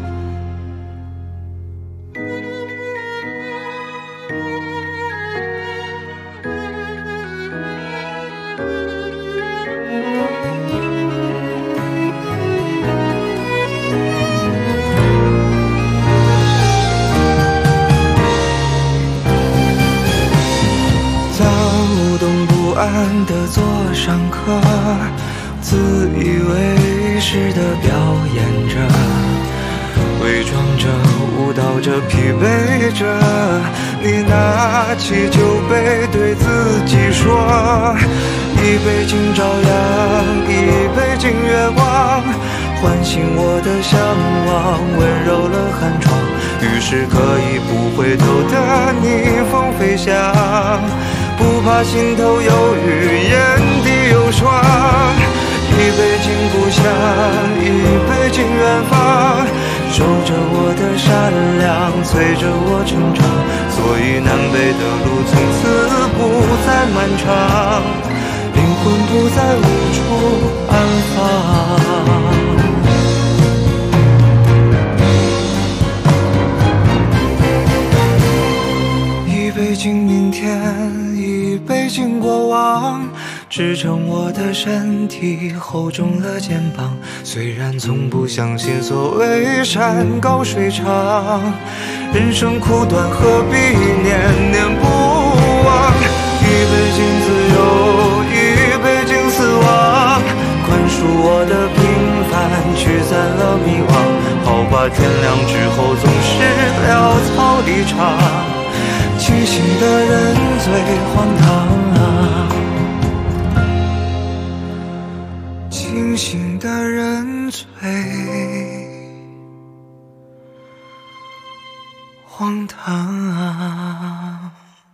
的座上客，自以为是的表演着，伪装着，舞蹈着，疲惫着。你拿起酒杯对自己说，一杯敬朝阳，一杯敬月光，唤醒我的向往，温柔了寒窗。于是可以不回头的逆风飞翔，不怕心头有雨，眼底有霜。一杯敬故乡，一杯敬远方，守着我的善良，催着我成长。所以南北的路从此不再漫长，灵魂不再无处安放。 京明天，一北京过往，支撑我的身体，厚重的肩膀。虽然从不相信所谓山高水长，人生苦短，何必念念不忘？一北京自由，一北京死亡，宽恕我的平凡，驱散了迷惘。好吧，天亮之后总是潦草离场，清醒的人最荒唐啊，清醒的人最荒唐啊。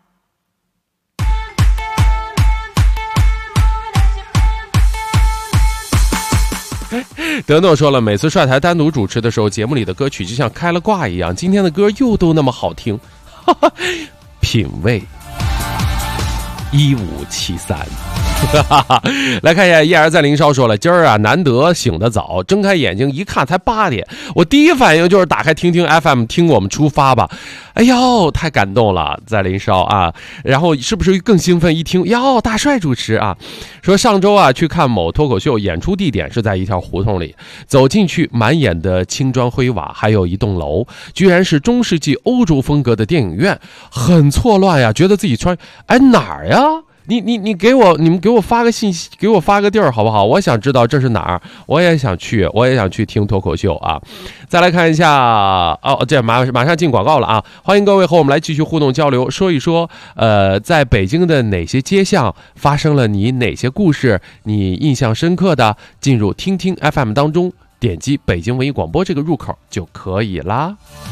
德诺说了，每次帅台单独主持的时候，节目里的歌曲就像开了挂一样，今天的歌又都那么好听，哈哈，品味1573。来看一下，一儿在林梢说了，今儿啊难得醒得早，睁开眼睛一看才8点，我第一反应就是打开听听 FM， 听我们出发吧。哎呦，太感动了，在林梢啊，然后是不是更兴奋？一听哟，大帅主持啊，说上周啊去看某脱口秀，演出地点是在一条胡同里，走进去满眼的青砖灰瓦，还有一栋楼，居然是中世纪欧洲风格的电影院，很错乱呀，觉得自己哪儿呀？你们给我发个信息，给我发个地儿好不好？我想知道这是哪儿，我也想去听脱口秀啊。再来看一下哦，这马上进广告了啊！欢迎各位和我们来继续互动交流，说一说在北京的哪些街巷发生了你哪些故事，你印象深刻的，进入听听 FM 当中，点击北京文艺广播这个入口就可以啦。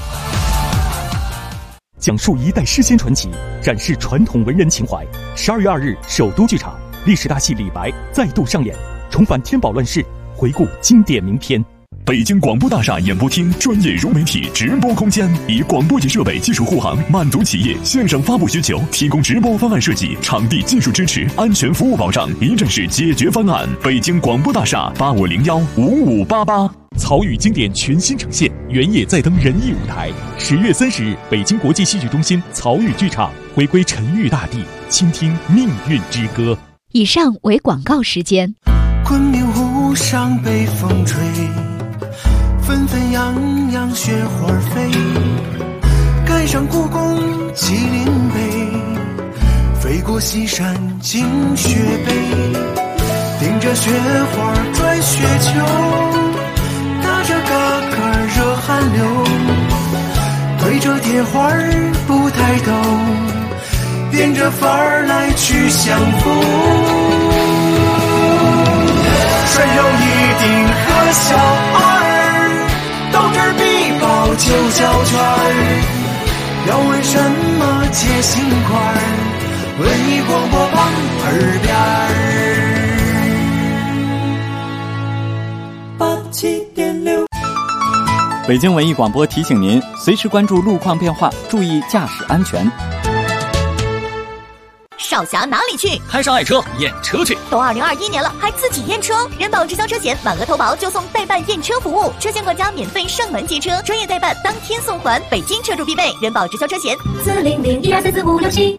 讲述一代诗仙传奇，展示传统文人情怀。12月2日，首都剧场历史大戏《李白》再度上演，重返天宝乱世，回顾经典名篇。 北京广播大厦演播厅专业融媒体直播空间，以广播级设备技术护航，满足企业线上发布需求，提供直播方案设计、场地技术支持、安全服务保障，一站式解决方案。北京广播大厦85015588。 曹禺经典全新呈现，原野再登仁义舞台。10月30日，北京国际戏剧中心曹禺剧场回归沉郁大地，倾听命运之歌。 以上为广告时间。 昆明湖上北风吹，纷纷扬扬雪花飞，赶上故宫麒麟碑，飞过西山惊雪碑，顶着雪花转雪球，打着嘎嘎热汗流，对着铁花不抬头，变着法儿来去相逢。山有一顶和小二，斗智必报就叫圈儿。要问什么解心块儿，文艺广播榜耳边儿。87.6。 北京文艺广播提醒您，随时关注路况变化，注意驾驶安全。 少侠哪里去？ 开上爱车验车去。 都2021年了，还自己验车？人保直销车险满额投保就送代办验车服务，车险管家免费上门接车，专业代办当天送还，北京车主必备。人保直销车险40012344567。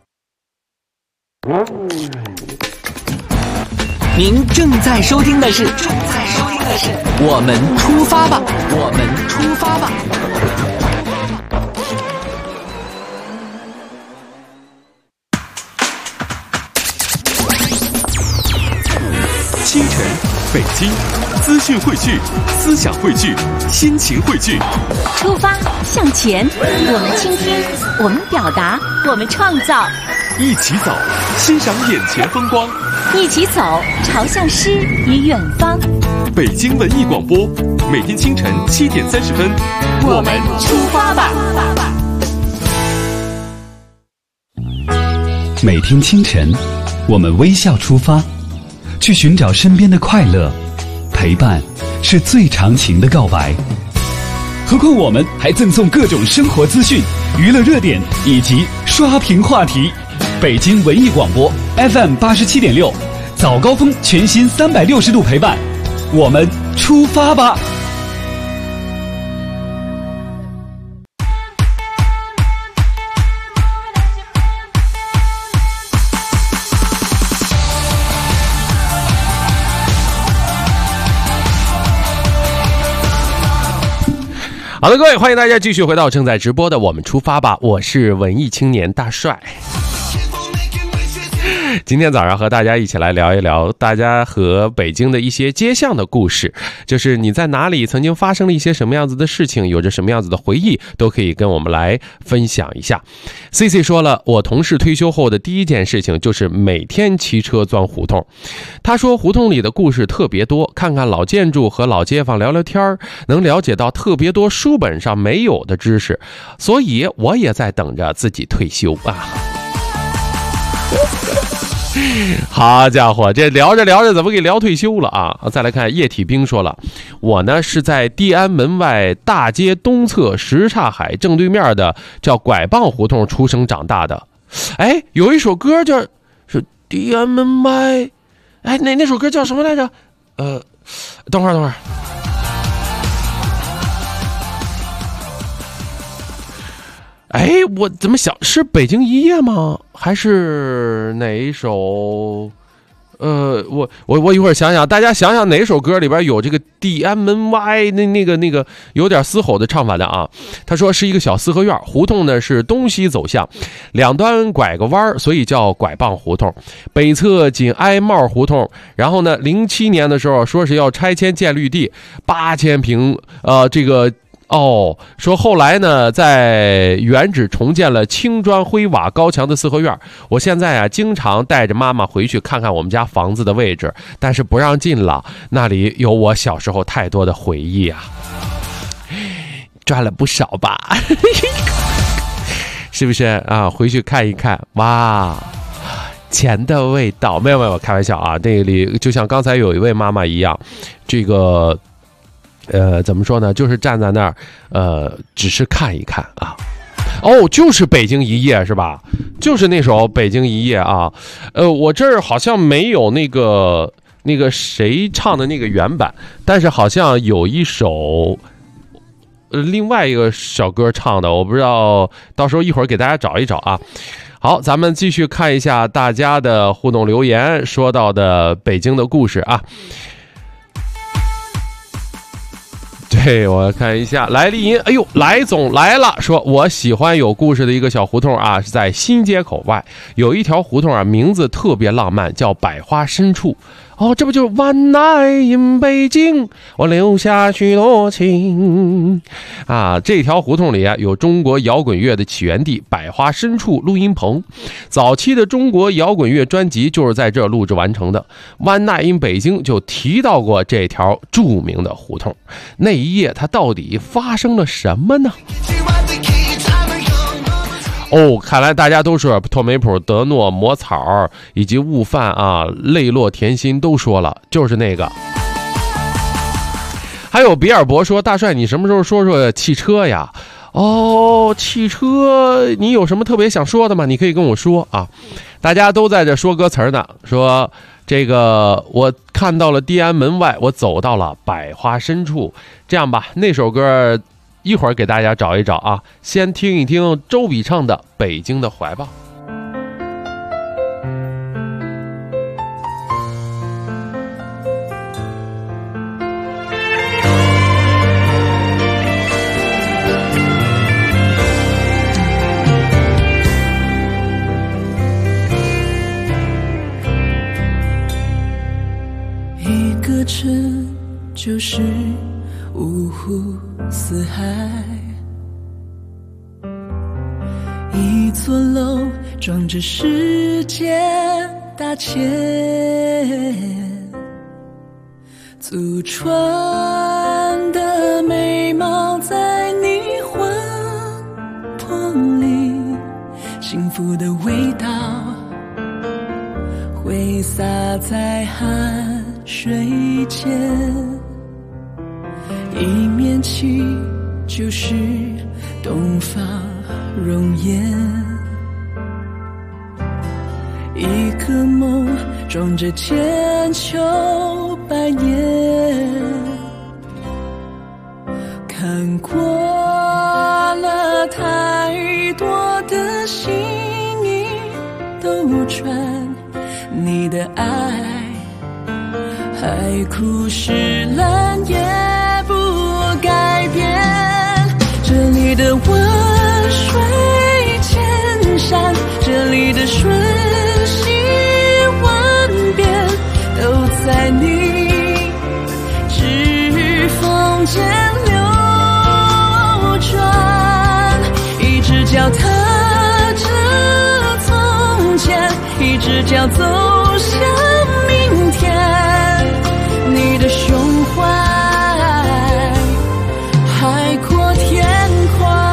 您正在收听的是我们出发吧，我们出发吧。 清晨，北京，资讯汇聚，思想汇聚，心情汇聚。 出发，向前，我们倾听，我们表达，我们创造。 一起走，欣赏眼前风光。 一起走，朝向诗与远方。 北京文艺广播，每天清晨7点30分， 我们出发吧。 每天清晨，我们微笑出发，去寻找身边的快乐。陪伴是最长情的告白。何况我们还赠送各种生活资讯、娱乐热点以及刷屏话题。北京文艺广播 FM 87.6，早高峰全新360度陪伴，我们出发吧。 好的，各位，欢迎大家继续回到正在直播的我们出发吧，我是文艺青年大帅。今天早上和大家一起来聊一聊大家和北京的一些街巷的故事，就是你在哪里曾经发生了一些什么样子的事情，有着什么样子的回忆，都可以跟我们来分享一下。 CC 说了，我同事退休后的第一件事情就是每天骑车钻胡同。他说胡同里的故事特别多，看看老建筑和老街坊聊聊天，能了解到特别多书本上没有的知识，所以我也在等着自己退休啊。好家伙，这聊着聊着怎么给聊退休了啊？再来看液体冰说了，我呢是在地安门外大街东侧什刹海正对面的叫拐棒胡同出生长大的。哎，有一首歌叫是地安门外，哎，那首歌叫什么来着？等会儿。哎，我怎么想是北京一夜吗？还是哪一首？我一会儿想想，大家想想哪首歌里边有这个地安门外那个有点嘶吼的唱法的啊？他说是一个小四合院，胡同呢是东西走向，两端拐个弯，所以叫拐棒胡同。北侧紧挨帽胡同，然后呢，07年的时候说是要拆迁建绿地，8000平，这个。说后来呢，在原址重建了青砖灰瓦高墙的四合院。我现在啊，经常带着妈妈回去看看我们家房子的位置，但是不让进了，那里有我小时候太多的回忆啊，赚了不少吧？是不是啊？回去看一看，哇，钱的味道。没有，开玩笑啊，这里就像刚才有一位妈妈一样，这个。怎么说呢？就是站在那儿，只是看一看啊。就是北京一夜是吧？就是那首《北京一夜》啊。我这儿好像没有那个谁唱的那个原版，但是好像有一首，另外一个小哥唱的，我不知道，到时候一会儿给大家找一找啊。好，咱们继续看一下大家的互动留言，说到的北京的故事啊。对，我看一下来丽音，哎呦，来总来了，说我喜欢有故事的一个小胡同啊，是在新街口外有一条胡同啊，名字特别浪漫，叫百花深处。这不就是 One Night in 北京，我留下许多情啊！这条胡同里啊，有中国摇滚乐的起源地百花深处录音棚，早期的中国摇滚乐专辑就是在这录制完成的。One Night in 北京就提到过这条著名的胡同，那一夜它到底发生了什么呢？看来大家都是托梅普、德诺、魔草以及悟饭啊，泪落甜心都说了，就是那个。还有比尔博说，大帅你什么时候说说汽车呀？汽车你有什么特别想说的吗？你可以跟我说啊。大家都在这说歌词呢，说这个我看到了地安门外，我走到了百花深处。这样吧，那首歌一会儿给大家找一找啊，先听一听周笔畅的《北京的怀抱》。 一个城就是五湖四海，一座楼装着世界大千，祖传的美貌在霓虹棚里，幸福的味道挥洒在汗水间，一面旗就是东方容颜，一个梦装着千秋百年，看过了太多的心意兜转，你的爱海枯石烂也不改变， 瞬息万变都在你指缝间流转，一只脚踏着从前，一只脚走向明天，你的胸怀海阔天宽。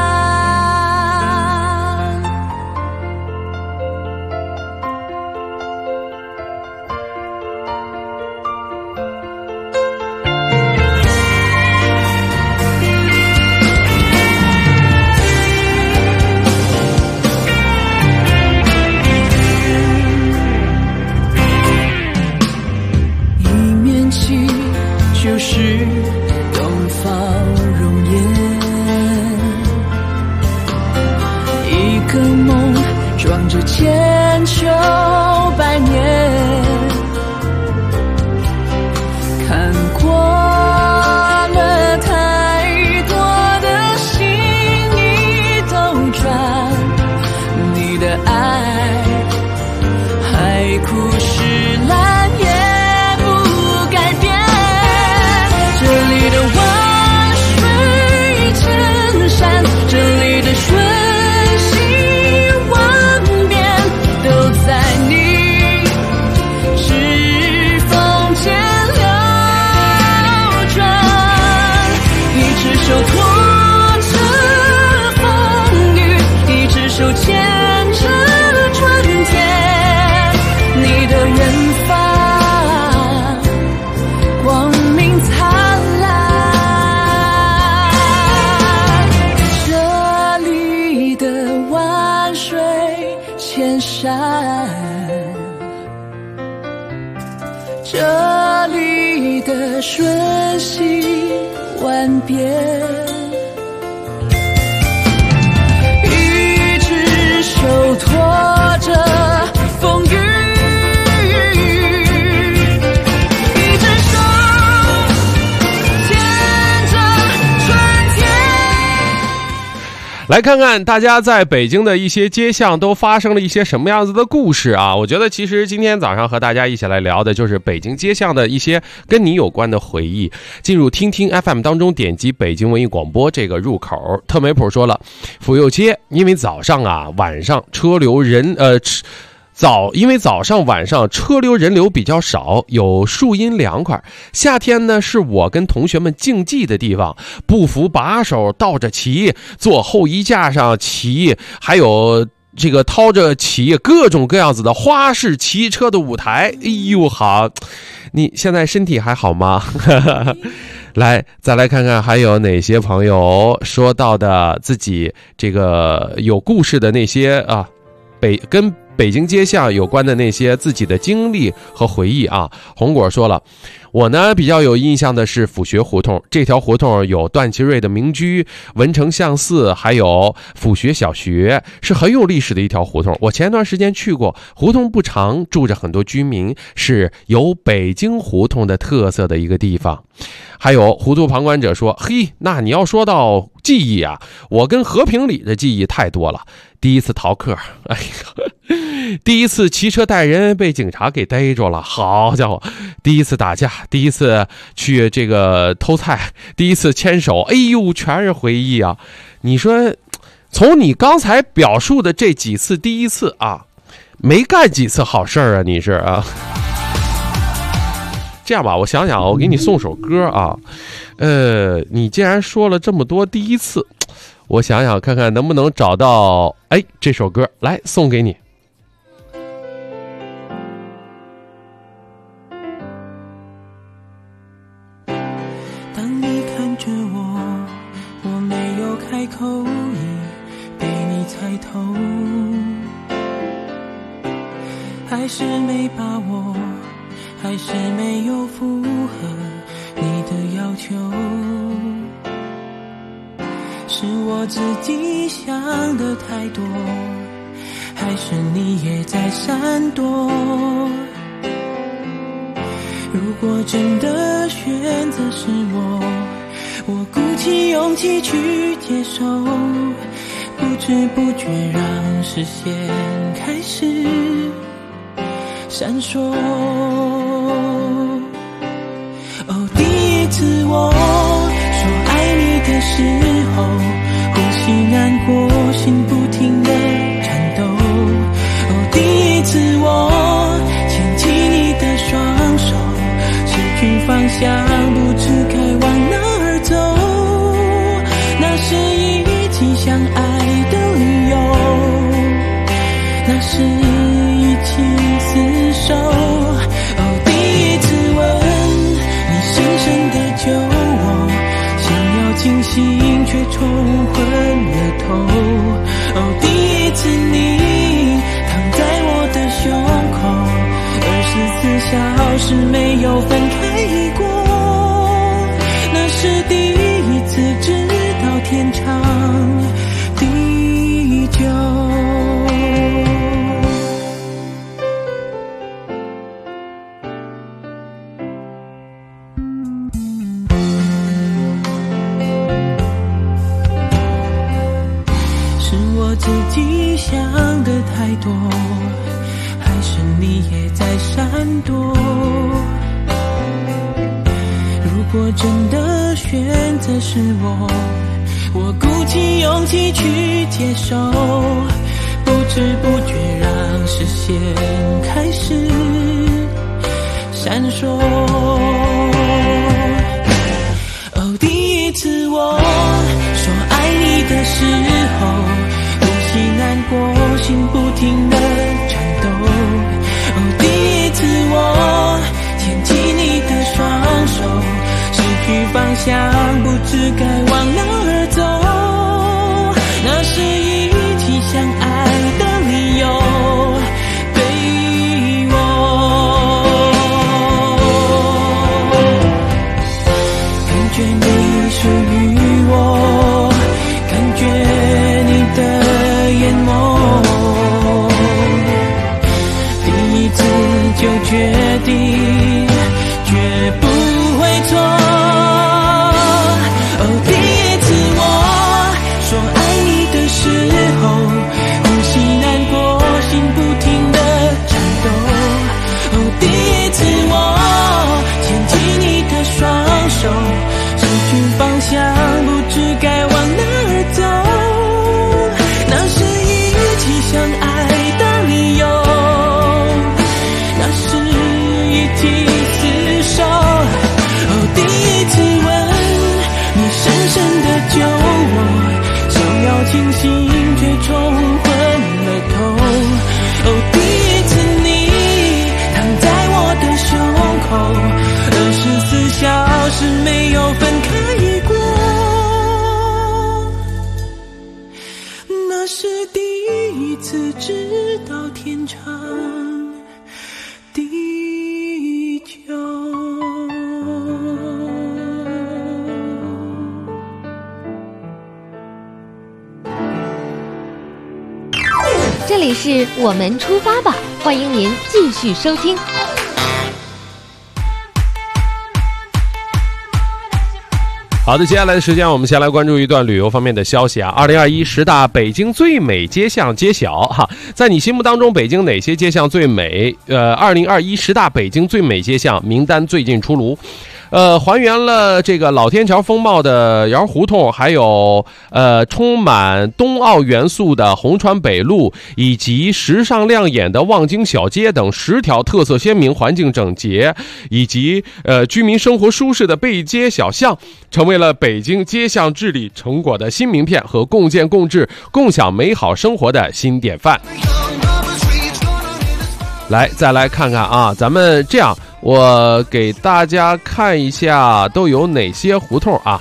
就是东方容颜，一个梦装着千秋百年，看过了太多的心意兜转，你的爱海枯石烂也不改变，这里的万水千山，这里的瞬息万变都在你指缝间流转，一只手托着风雨，一只手牵着春天，你的远方光明灿烂，这里的万水千山，这里的瞬息万变，一只手托着风雨，一只手牵着春天。 来看看大家在北京的一些街巷都发生了一些什么样子的故事啊。我觉得其实今天早上和大家一起来聊的就是北京街巷的一些跟你有关的回忆。进入听听 FM 当中，点击北京文艺广播这个入口，特梅普说了，府右街因为早上晚上车流因为早上晚上车流人流比较少，有树荫凉快。夏天呢是我跟同学们竞技的地方，步扶把手倒着骑，坐后衣架上骑，还有这个掏着骑，各种各样子的花式骑车的舞台。哎呦好，你现在身体还好吗？来，再来看看还有哪些朋友说到的自己这个有故事的那些跟北京街巷有关的那些自己的经历和回忆啊。红果说了，我呢比较有印象的是府学胡同，这条胡同有段祺瑞的民居、文成相寺，还有府学小学，是很有历史的一条胡同。我前段时间去过，胡同不长，住着很多居民，是有北京胡同的特色的一个地方。还有糊涂旁观者说，嘿，那你要说到记忆啊，我跟和平里的记忆太多了。第一次逃课，哎呀，第一次骑车带人被警察给逮住了，好家伙，第一次打架，第一次去这个偷菜，第一次牵手，哎呦，全是回忆啊。你说从你刚才表述的这几次第一次啊，没干几次好事啊，你是啊。这样吧，我想想，我给你送首歌啊。你既然说了这么多第一次，我想想看看能不能找到这首歌来送给你。 当你看着我，我没有开口，已被你猜透，还是没把握，还是没有符合你的要求，是我自己想的太多，还是你也在闪躲？如果真的选择是我鼓起勇气去接受，鼓知不觉让视线开始闪烁。哦，第一次我说爱你的时候，呼吸难过，心不停地颤抖。哦，第一次我牵起你的双手，失去方向，不知该往哪儿走。那是一起相爱的理由，那是一起厮守。哦，第一次吻你深深地救我，想要清醒却冲昏了头。哦，第一次你躺在我的胸口，24小时没有分开过。那是第一次知道天长地久。是我自己想的太多，还是你也在闪躲？如果真的选择是我鼓起勇气去接受，不知不觉让视线开始闪烁。哦，第一次我说爱你的时候，呼吸难过，心不停地颤抖。哦，第一次我牵起你的双手，失去方向，不知该往哪儿走。那是一起相爱的理由，对我感觉你属于我，感觉你的眼眸，第一次就决定绝不会错。清醒却冲昏了头。哦，第一次你躺在我的胸口，24小时没有分开过。那是第一次知道天长地久。 这里是我们出发吧，欢迎您继续收听。 好的，接下来的时间我们先来关注一段旅游方面的消息啊。202110大北京最美街巷揭晓哈，在你心目当中北京哪些街巷最美？202110大北京最美街巷名单最近出炉。还原了这个老天桥风貌的窑胡同，还有充满冬奥元素的红川北路，以及时尚亮眼的望京小街等10条特色鲜明、环境整洁以及居民生活舒适的背街小巷，成为了北京街巷治理成果的新名片和共建共治、共享美好生活的新典范。来，再来看看啊，咱们这样，我给大家看一下都有哪些胡同啊。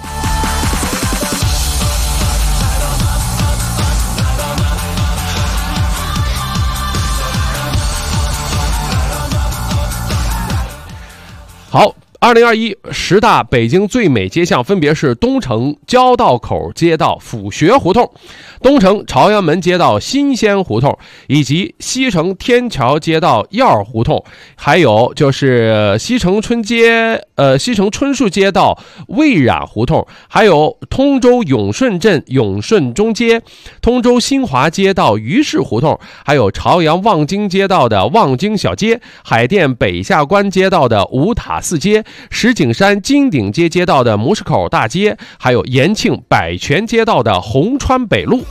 好，2021 10大北京最美街巷分别是东城交道口街道府学胡同、 东城朝阳门街道新鲜胡同，以及西城天桥街道燕胡同，还有就是西城春树街道蔚染胡同，还有通州永顺镇永顺中街，通州新华街道于市胡同，还有朝阳望京街道的望京小街，海淀北下关街道的五塔寺街，石景山金鼎街街道的模式口大街，还有延庆百泉街道的红川北路。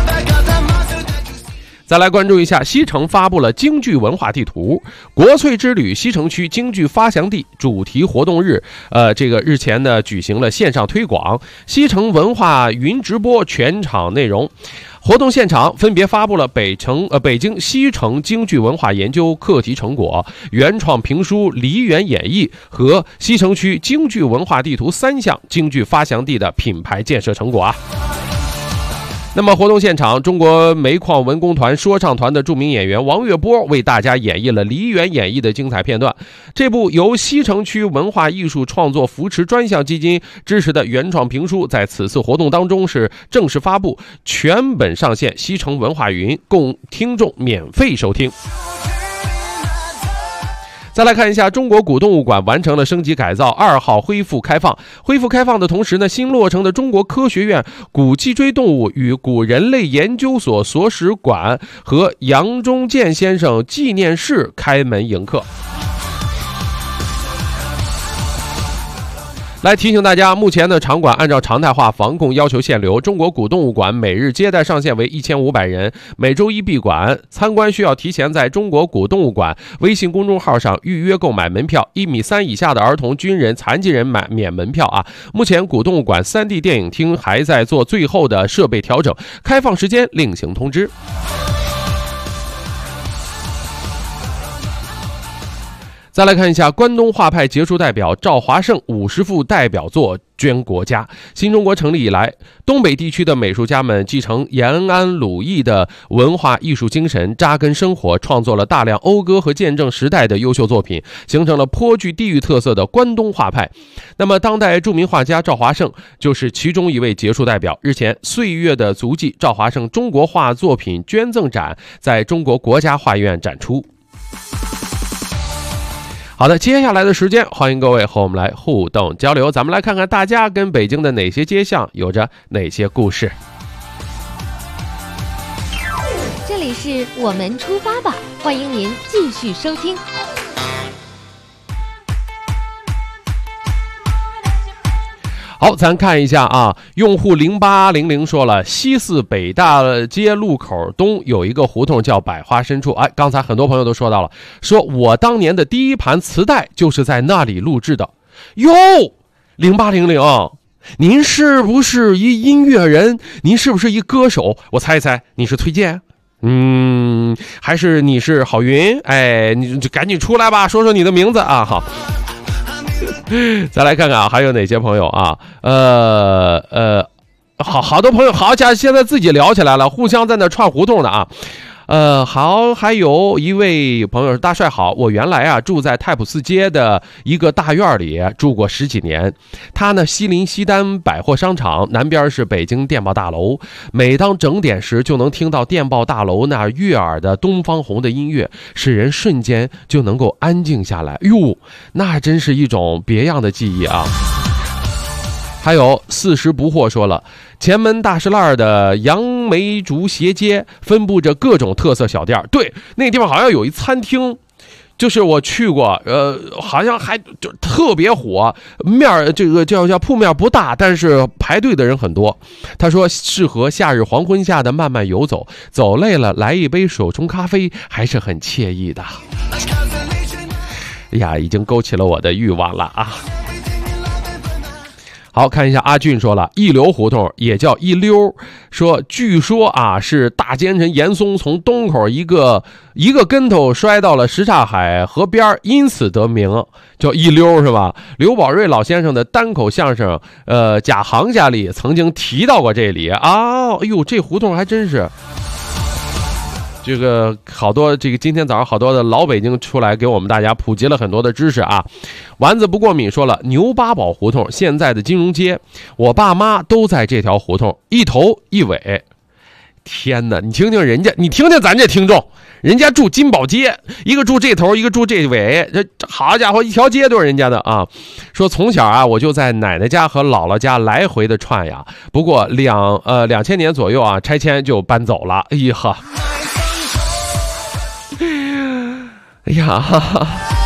再来关注一下，西城发布了京剧文化地图，国粹之旅西城区京剧发祥地主题活动日，这个日前呢举行了线上推广，西城文化云直播全场内容。活动现场分别发布了北京西城京剧文化研究课题成果、原创评书《梨园演义》和西城区京剧文化地图3项京剧发祥地的品牌建设成果啊。那么活动现场，中国煤矿文工团说唱团的著名演员王月波为大家演绎了《梨园演义》的精彩片段。这部由西城区文化艺术创作扶持专项基金支持的原创评书，在此次活动当中是正式发布，全本上线西城文化云，供听众免费收听。再来看一下，中国古动物馆完成了升级改造，2号恢复开放。恢复开放的同时呢，新落成的中国科学院古脊椎动物与古人类研究所所史馆和杨忠健先生纪念室开门迎客。来提醒大家，目前的场馆按照常态化防控要求限流。中国古动物馆每日接待上限为1500人，每周一闭馆。参观需要提前在中国古动物馆微信公众号上预约购买门票，1.3米以下的儿童、军人、残疾人免门票啊。目前古动物馆3D 电影厅还在做最后的设备调整，开放时间另行通知。再来看一下，关东画派杰出代表赵华胜50幅代表作捐国家。新中国成立以来，东北地区的美术家们继承延安鲁艺的文化艺术精神，扎根生活，创作了大量讴歌和见证时代的优秀作品，形成了颇具地域特色的关东画派。那么当代著名画家赵华胜就是其中一位杰出代表。日前，岁月的足迹赵华胜中国画作品捐赠展在中国国家画院展出。好的，接下来的时间，欢迎各位和我们来互动交流。咱们来看看大家跟北京的哪些街巷有着哪些故事。 这里是我们出发吧，欢迎您继续收听。 好，咱看一下啊，用户0800说了，西四北大街路口东有一个胡同叫百花深处。哎，刚才很多朋友都说到了，说我当年的第一盘磁带就是在那里录制的。哟，0800，您是不是一音乐人？您是不是一歌手？我猜一猜，你是崔健？还是你是郝云？哎，你就赶紧出来吧，说说你的名字啊！好。再来看看啊，还有哪些朋友啊？好多朋友好家现在自己聊起来了，互相在那串胡同的啊。好，还有一位朋友是大帅好，我原来啊住在太普寺街的一个大院里，住过10几年。他呢西临西单百货商场，南边是北京电报大楼。每当整点时，就能听到电报大楼那悦耳的东方红的音乐，使人瞬间就能够安静下来。哟，那真是一种别样的记忆啊。还有40不惑说了，前门大石烂的杨梅竹斜街分布着各种特色小店。对，那地方好像有一餐厅，就是我去过，好像还就特别火，面这个叫铺面不大，但是排队的人很多。他说适合夏日黄昏下的慢慢游走，走累了来一杯手冲咖啡还是很惬意的。哎呀，已经勾起了我的欲望了啊。好，看一下阿俊说了，一流胡同也叫一溜，说据说啊是大奸臣严嵩从东口一个跟头摔到了什刹海河边，因此得名叫一溜，是吧？刘宝瑞老先生的单口相声假行家里曾经提到过这里啊。哎呦，这胡同还真是这个好多，这个今天早上好多的老北京出来给我们大家普及了很多的知识啊。丸子不过敏说了，牛八堡胡同现在的金融街，我爸妈都在这条胡同，一头一尾。 天哪，你听听人家，你听听咱这听众，人家住金宝街，一个住这头，一个住这尾，这好家伙，一条街都是人家的啊。说从小啊，我就在奶奶家和姥姥家来回的串呀。不过2000年左右啊，拆迁就搬走了。哎呀哈，哎呀哈哈，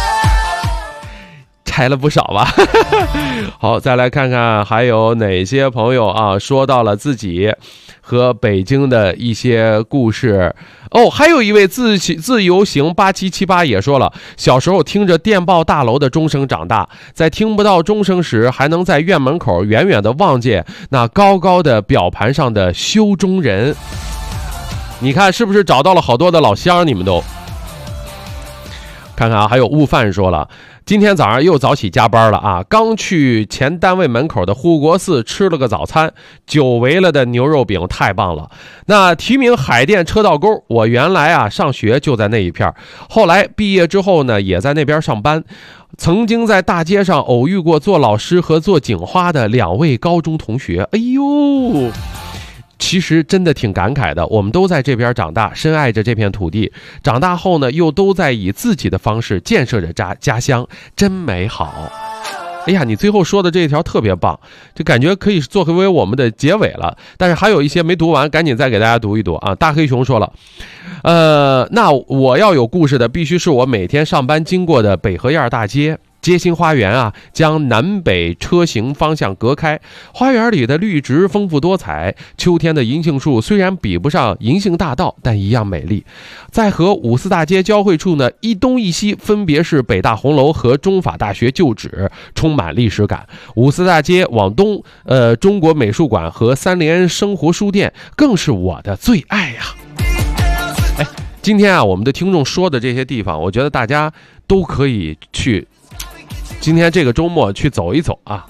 拆了不少吧。好，再来看看还有哪些朋友啊说到了自己和北京的一些故事哦。还有一位自由行8778也说了，小时候听着电报大楼的钟声长大，在听不到钟声时还能在院门口远远的望见那高高的表盘上的修钟人。你看是不是找到了好多的老乡？你们都看看啊。还有悟饭说了，今天早上又早起加班了啊！刚去前单位门口的护国寺吃了个早餐，久违了的牛肉饼太棒了。那提名海淀车道沟，我原来啊上学就在那一片，后来毕业之后呢也在那边上班。曾经在大街上偶遇过做老师和做警花的2位高中同学，哎呦！其实真的挺感慨的，我们都在这边长大，深爱着这片土地，长大后呢又都在以自己的方式建设着家乡，真美好。哎呀，你最后说的这一条特别棒，就感觉可以作为我们的结尾了。但是还有一些没读完，赶紧再给大家读一读啊。大黑熊说了，那我要有故事的必须是我每天上班经过的北河沿大街。街心花园啊，将南北车行方向隔开。花园里的绿植丰富多彩，秋天的银杏树虽然比不上银杏大道，但一样美丽。在和五四大街交汇处呢，一东一西分别是北大红楼和中法大学旧址，充满历史感。五四大街往东，中国美术馆和三联生活书店更是我的最爱呀。哎，今天啊，我们的听众说的这些地方，我觉得大家都可以去。今天这个周末去走一走啊。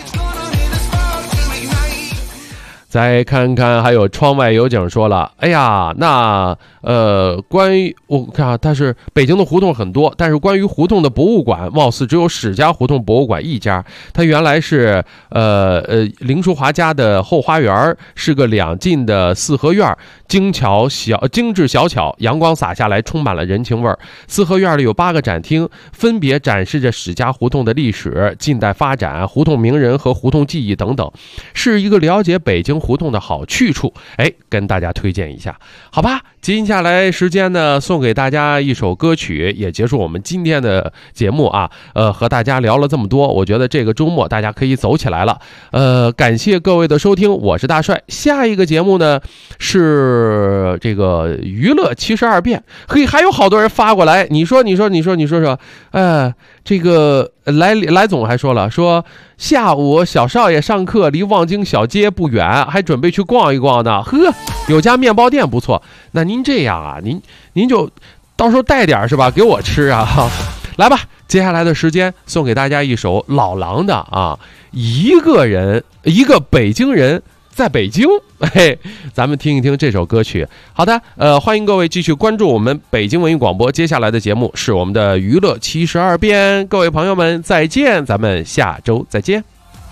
再看看，还有窗外有景说了，哎呀，那关于我看啊，但是北京的胡同很多，但是关于胡同的博物馆，貌似只有史家胡同博物馆一家。它原来是林淑华家的后花园，是个2进的4合院，精致小巧，阳光洒下来，充满了人情味儿。4合院里有8个展厅，分别展示着史家胡同的历史、近代发展、胡同名人和胡同记忆等等，是一个了解北京胡同的好去处。哎，跟大家推荐一下，好吧？接下来时间呢，送给大家一首歌曲，也结束我们今天的节目啊。和大家聊了这么多，我觉得这个周末大家可以走起来了。感谢各位的收听，我是大帅。下一个节目呢是这个娱乐72变，嘿，还有好多人发过来，你说，这个来总还说了，说下午小少爷上课离望京小街不远，还准备去逛一逛呢。呵，有家面包店不错。那您这样啊，您就到时候带点是吧，给我吃啊。来吧，接下来的时间送给大家一首老狼的啊，一个北京人在北京，嘿，咱们听一听这首歌曲。好的，欢迎各位继续关注我们北京文艺广播，接下来的节目是我们的娱乐72变，各位朋友们再见，咱们下周再见。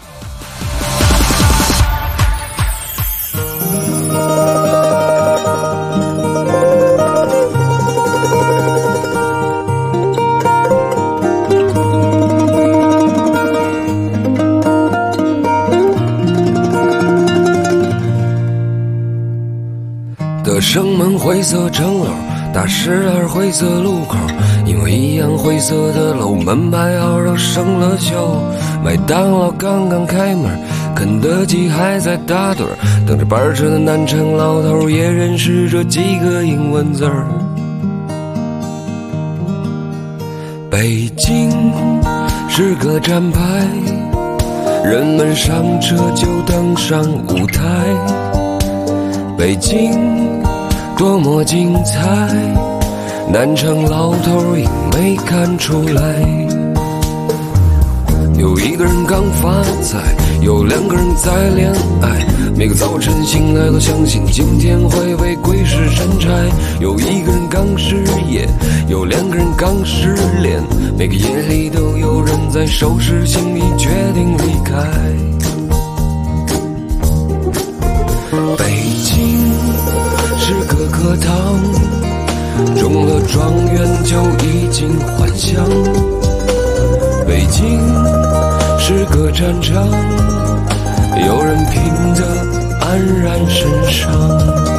德胜门灰色城楼，大12灰色路口，因为一样灰色的楼，门牌号都生了锈。麦当劳刚刚开门，肯德基还在打盹，等着班车的南城老头也认识这几个英文字儿。北京是个站牌，人们上车就登上舞台。北京多么精彩，南城老头也没看出来。有一个人刚发财，有2个人在恋爱，每个早晨醒来都相信今天会为鬼使神差。有一个人刚失业，有2个人刚失恋，每个夜里都有人在收拾行李决定离开。北京课堂，中了状元就已经还乡。北京是个战场，有人拼得黯然神伤。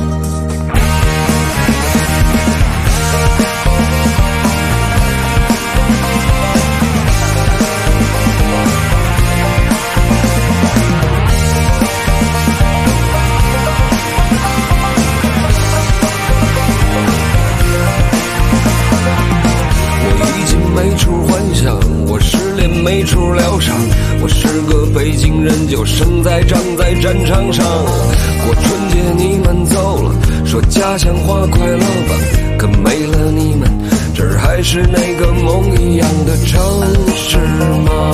没处幻想，我失恋没处疗伤，我是个北京人，就生在长在战场上。过春节你们走了，说家乡话快乐吧，可没了你们，这儿还是那个梦一样的城市吗？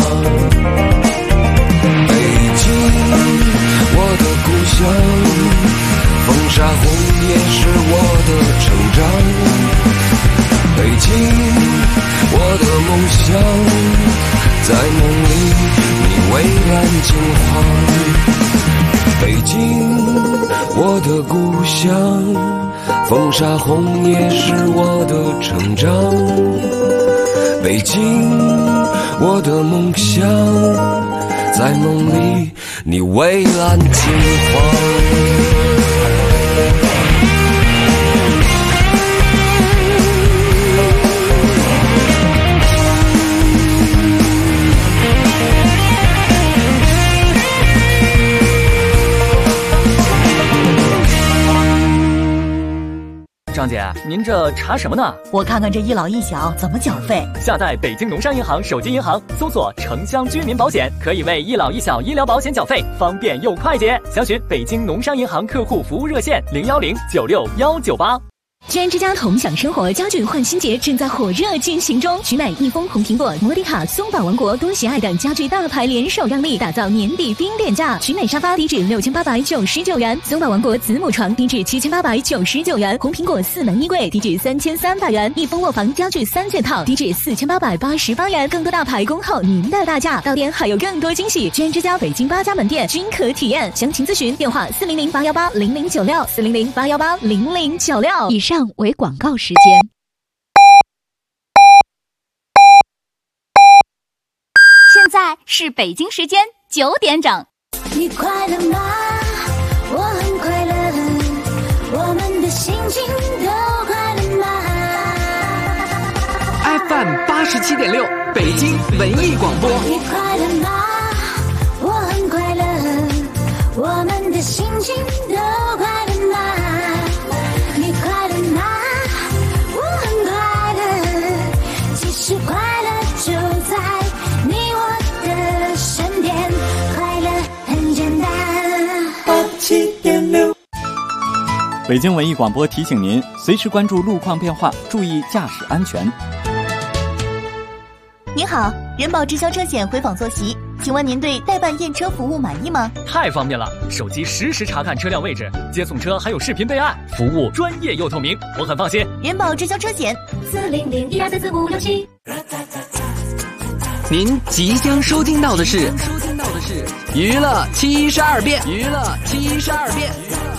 北京，我的故乡，风沙红也是我的成长。北京，我的梦想，在梦里你蔚蓝金黄。北京，我的故乡，风沙红也是我的成长。北京，我的梦想，在梦里你蔚蓝金黄。 张姐，您这查什么呢？ 我看看这一老一小怎么缴费。 下载北京农商银行手机银行，搜索城乡居民保险，可以为一老一小医疗保险缴费，方便又快捷。详询北京农商银行客户服务热线010961198。 居然之家同享生活家具换新节正在火热进行中，取买益丰、红苹果、摩迪卡、松宝王国、多喜爱等家具大牌联手让利，打造年底冰点价。取买沙发低至6899元，松宝王国子母床低至7899元，红苹果4门衣柜低至3300元，益丰卧房家具3件套低至4888元。更多大牌恭候您的大驾，到店还有更多惊喜。居然之家北京8家门店均可体验，详情咨询电话400-818-0096，400-818-0096。 以上为广告时间。现在是北京时间9点整。 你快乐吗？我很快乐，我们的心情都快乐吗 ？FM 87.6，北京文艺广播。 你快乐吗？我很快乐，我们的心情都快乐吗？你快乐吗？我很快乐，其实快乐就在你我的身边，快乐很简单。87.6， 北京文艺广播提醒您，随时关注路况变化，注意驾驶安全。 您好，人保直销车险回访坐席，请问您对代办验车服务满意吗？ 太方便了，手机实时查看车辆位置，接送车还有视频备案，服务专业又透明，我很放心。 人保直销车险 400-1234567。 您即将收听到的是娱乐72变。